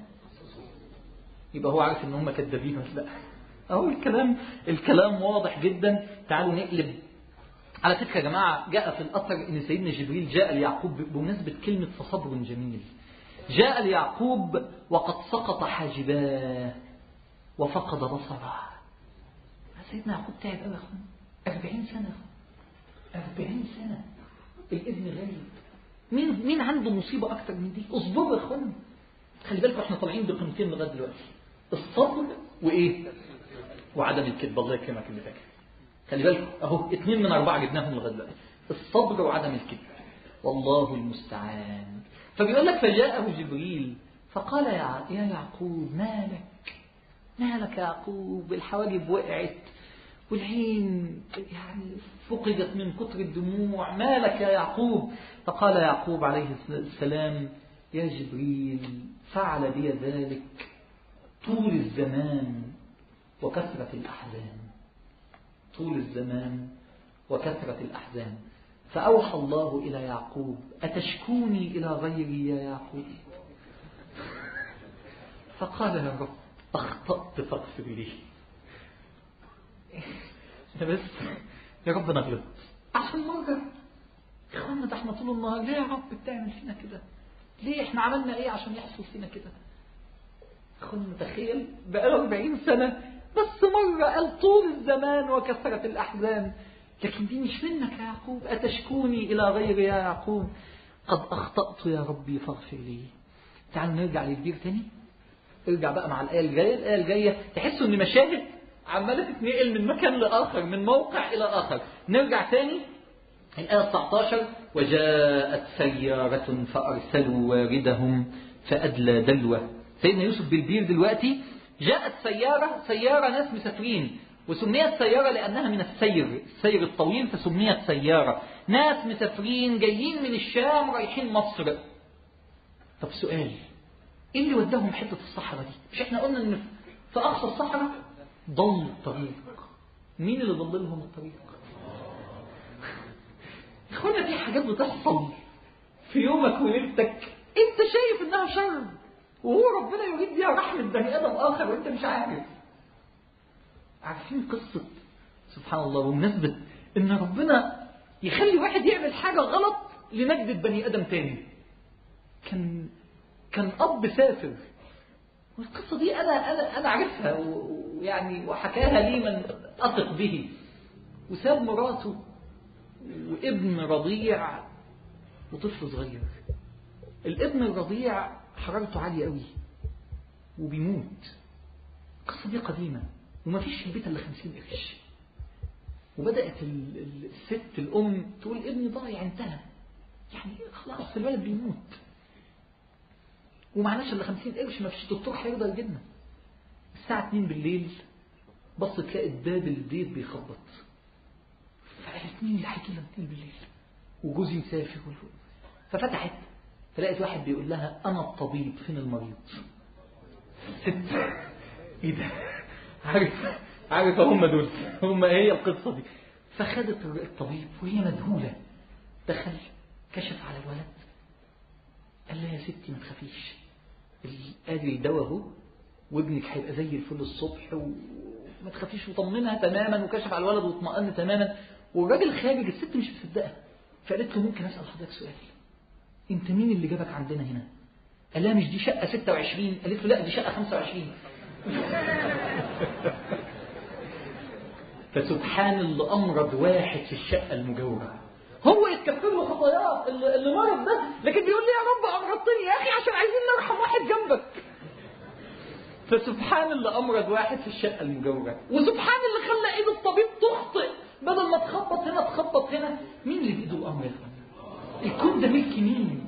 [SPEAKER 1] يبقى هو عارف إن هم كذابين ولا لا؟ أهو الكلام الكلام واضح جدا. تعالوا نقلب. على فكرة يا جماعة، جاء في الأثر إن سيدنا جبريل جاء ليعقوب بمناسبة كلمة فصبر جميل. جاء ليعقوب وقد سقط حاجباه وفقد بصره. سيدنا يعقوب تعب قوي يا أخوان، أربعين سنة، أربعين سنة الابن غايب. مين مين عنده مصيبة أكتر من دي؟ اصبروا يا أخوان. خلي بالكم احنا طالعين بقيمتين لغاية دلوقتي: الصبر وإيه؟ وعدم الكذب. الله يكرمك اللي فاكر. خلي بالكم اهو اثنين من أربعة جبناهم لغاية دلوقتي: الصبر وعدم الكذب. والله المستعان. فبيقول لك فجاءه جبريل فقال يا يا يعقوب مالك مالك يا يعقوب؟ الحواجب وقعت والعين يعني فقدت من كتر الدموع، مالك يا يعقوب؟ فقال يعقوب عليه السلام: يا جبريل فعل بي ذلك طول الزمان وكثرة الأحزان، طول الزمان وكثرة الأحزان. فأوحى الله إلى يعقوب: أتشكوني إلى غيري يا يعقوب؟ فقال يا رب أخطأت فاغفر لي. بس يا رب أنا غلطت عشان مرة. إخوانا ده احنا طول النهار ليه يا رب بتعمل فينا كده؟ ليه احنا عملنا ايه عشان يحصل فينا كده؟ إخوانا تخيل بقى أربعين سنة بس مرة قال طول الزمان وكثرة الأحزان. لكن دي مش منك يا يعقوب. أتشكوني إلى غيري يا يعقوب؟ قد أخطأت يا ربي فاغفر لي. تعالوا نرجع للبير تاني. ارجع بقى مع الآية الجاية. الآية الجاية تحسوا إن مشاهد عمالة تتنقل من مكان لآخر، من موقع إلى آخر. نرجع تاني الآية تسعة عشر: وجاءت سيارة فأرسلوا واردهم فأدلى دلوه. سيدنا يوسف بالبير دلوقتي. جاءت سيارة، سيارة ناس مسافرين، وسميت سيارة لأنها من السير، السير الطويل فسميت سيارة. ناس مسافرين جايين من الشام رايحين مصر. طب سؤال، إيه اللي وداهم حتة الصحراء دي؟ مش احنا قلنا إن في أقصى الصحراء ضل الطريق؟ مين اللي ضل لهم الطريق؟ إخوانا في حاجات بتحصل في يومك وليلتك أنت شايف إنها شر، وهو ربنا يريد بيها رحمة بني آدم آخر وأنت مش عارف. عارفين قصة سبحان الله بمناسبة إن ربنا يخلي واحد يعمل حاجة غلط لنجدة بني آدم تاني؟ كان كان أب سافر، والقصة دي أنا أنا أنا عارفها ويعني وحكاها لي من أثق به. وساب مراته وابن رضيع وطفل صغير. الابن الرضيع حرارته عالية قوي وبيموت. القصة دي قديمة وما فيش في البيت إلا خمسين قرش. وبدأت الست الأم تقول ابني ضايع انتهى، يعني خلاص الولد بيموت ومعناش إلا خمسين قرش، ما فيش دكتور هيقدر يجيبنا. الساعة اتنين بالليل بص تلاقي باب البيت بيخبط. فقالت مين اللي هيجي لنا اتنين بالليل وجوزي مسافر؟ ففتحت فلقيت واحد بيقول لها أنا الطبيب، فين المريض؟ ست ايه ده؟ عارف عارف هم دول هم هي القصة دي. فخدت الطبيب وهي مذهولة، دخل كشف على الولد قال لها يا ستي ما تخافيش، ادي الدواء اهو وابنك هيبقى زي الفل الصبح وما تخافيش وطمنها تماما وكشف على الولد واطمأن تماما. والراجل خارج، الست مش مصدقه، فقالت له ممكن أسأل حضرتك سؤال؟ انت مين اللي جابك عندنا هنا؟ قال لها مش دي شقة ستة وعشرين؟ قالت له لا دي شقة خمسة وعشرين. فسبحان اللي أمرض واحد في الشقة المجاورة، هو يتكفر له خطاياه اللي مرض ده، لكن بيقول لي يا رب أمرضتني يا أخي عشان عايزين نرحم واحد جنبك. فسبحان اللي أمرض واحد في الشقة المجاورة، وسبحان اللي خلى إيد الطبيب تخطئ، بدل ما تخبط هنا تخبط هنا. مين اللي بإيده الأمر يا أخوان؟ الكون ده ملك مين؟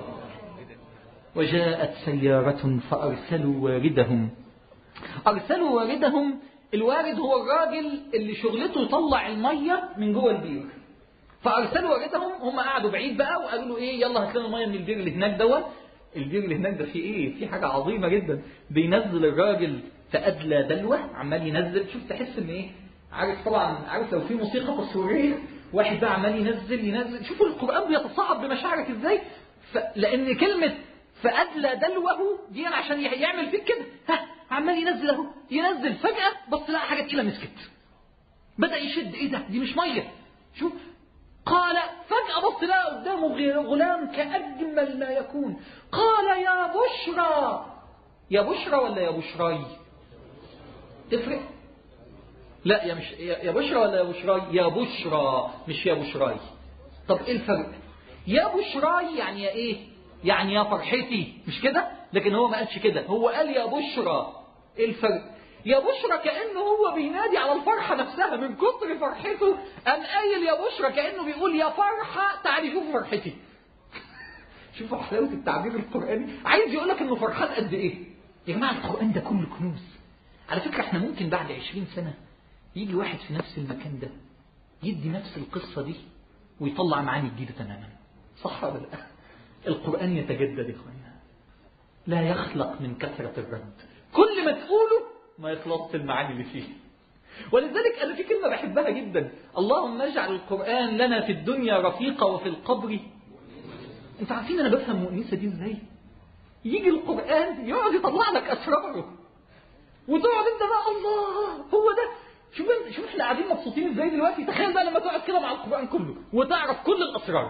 [SPEAKER 1] وجاءت سيارة فأرسلوا واردهم. أرسلوا واردهم، الوارد هو الراجل اللي شغلته يطلع المية من جوه البير. فأرسلوا واردهم، هم قعدوا بعيد بقى وقالوا له إيه يلا هات لنا المية من البير اللي هناك دوت. البير اللي هناك ده فيه إيه؟ فيه حاجة عظيمة جدا. بينزل الراجل في أدلى دلوة، عمال ينزل، شوف تحس إن إيه؟ عارف طبعا، عارف لو في موسيقى تصويرية واحد بقى عمال ينزل ينزل. شوفوا القرآن بيتصاعد بمشاعرك إزاي. لأن كلمة فأدلى دلوه دي عشان يعمل فيك كده، ها عمال ينزل اهو ينزل، فجأة بص لقى حاجة كده مسكت، بدأ يشد، ايه ده؟ دي مش مية. شوف قال فجأة بص لقى قدامه غلام كأجمل ما يكون، قال يا بشرى. يا بشرى ولا يا بشراي؟ تفرق؟ لا يا مش يا بشرى ولا يا بشراي؟ يا بشرى مش يا بشراي. طب ايه الفرق؟ يا بشراي يعني يا ايه؟ يعني يا فرحتي، مش كده؟ لكن هو ما قالش كده، هو قال يا بشرى. ايه الفرق؟ يا بشرى كأنه هو بينادي على الفرحة نفسها، من كتر فرحته قام قايل يا بشرى، كأنه بيقول يا فرحة تعالي شوف فرحتي. شوفوا حلاوة التعبير القرآني، عايز يقول لك انه فرحان قد ايه. يا جماعة القرآن ده كله كنوز. على فكرة احنا ممكن بعد عشرين سنة يجي واحد في نفس المكان ده يدي نفس القصة دي ويطلع معاني جديدة تماما. صح ولا لا؟ القرآن يتجدد يا اخوانا، لا يخلق من كثرة الرد، كل ما تقوله ما يخلصش المعاني اللي فيه. ولذلك أنا في كلمة بحبها جدا، اللهم اجعل القرآن لنا في الدنيا رفيقا وفي القبر. انت عارفين أنا بفهم مؤنسة دي ازاي؟ يجي القرآن يقعد يطلع لك أسراره وتقعد انت بقى الله هو ده. شوف شوف احنا قاعدين مبسوطين ازاي دلوقتي. تخيل بقى لما تقعد كده مع القرآن كله وتعرف كل الأسرار.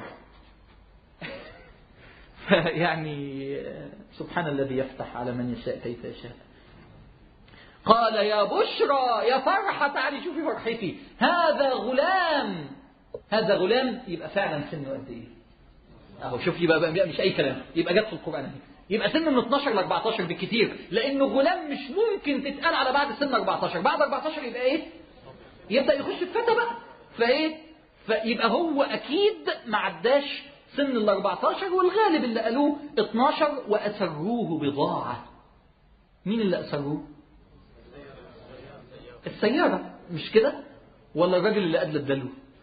[SPEAKER 1] يعني سبحان الذي يفتح على من يشاء كيف يشاء. قال يا بشرى يا فرحة تعالي شوفي فرحتي، هذا غلام. هذا غلام يبقى فعلا سنه قد ايه؟ اهو شوف، يبقى بقى مش اي كلام، يبقى جت في القرآن اهي، يبقى سنه من اثناشر ل أربعتاشر بالكثير، لانه غلام مش ممكن تتقال على بعد سن أربعتاشر. بعد أربعتاشر يبقى ايه؟ يبدأ يخش في فتى بقى. فايه؟ فيبقى هو اكيد ما عداش سن ال أربعتاشر، والغالب اللي قالوه اثناشر. وأسروه بضاعة. مين اللي أسروه؟ السيارة، مش كده؟ ولا الراجل اللي أدلى الدلو؟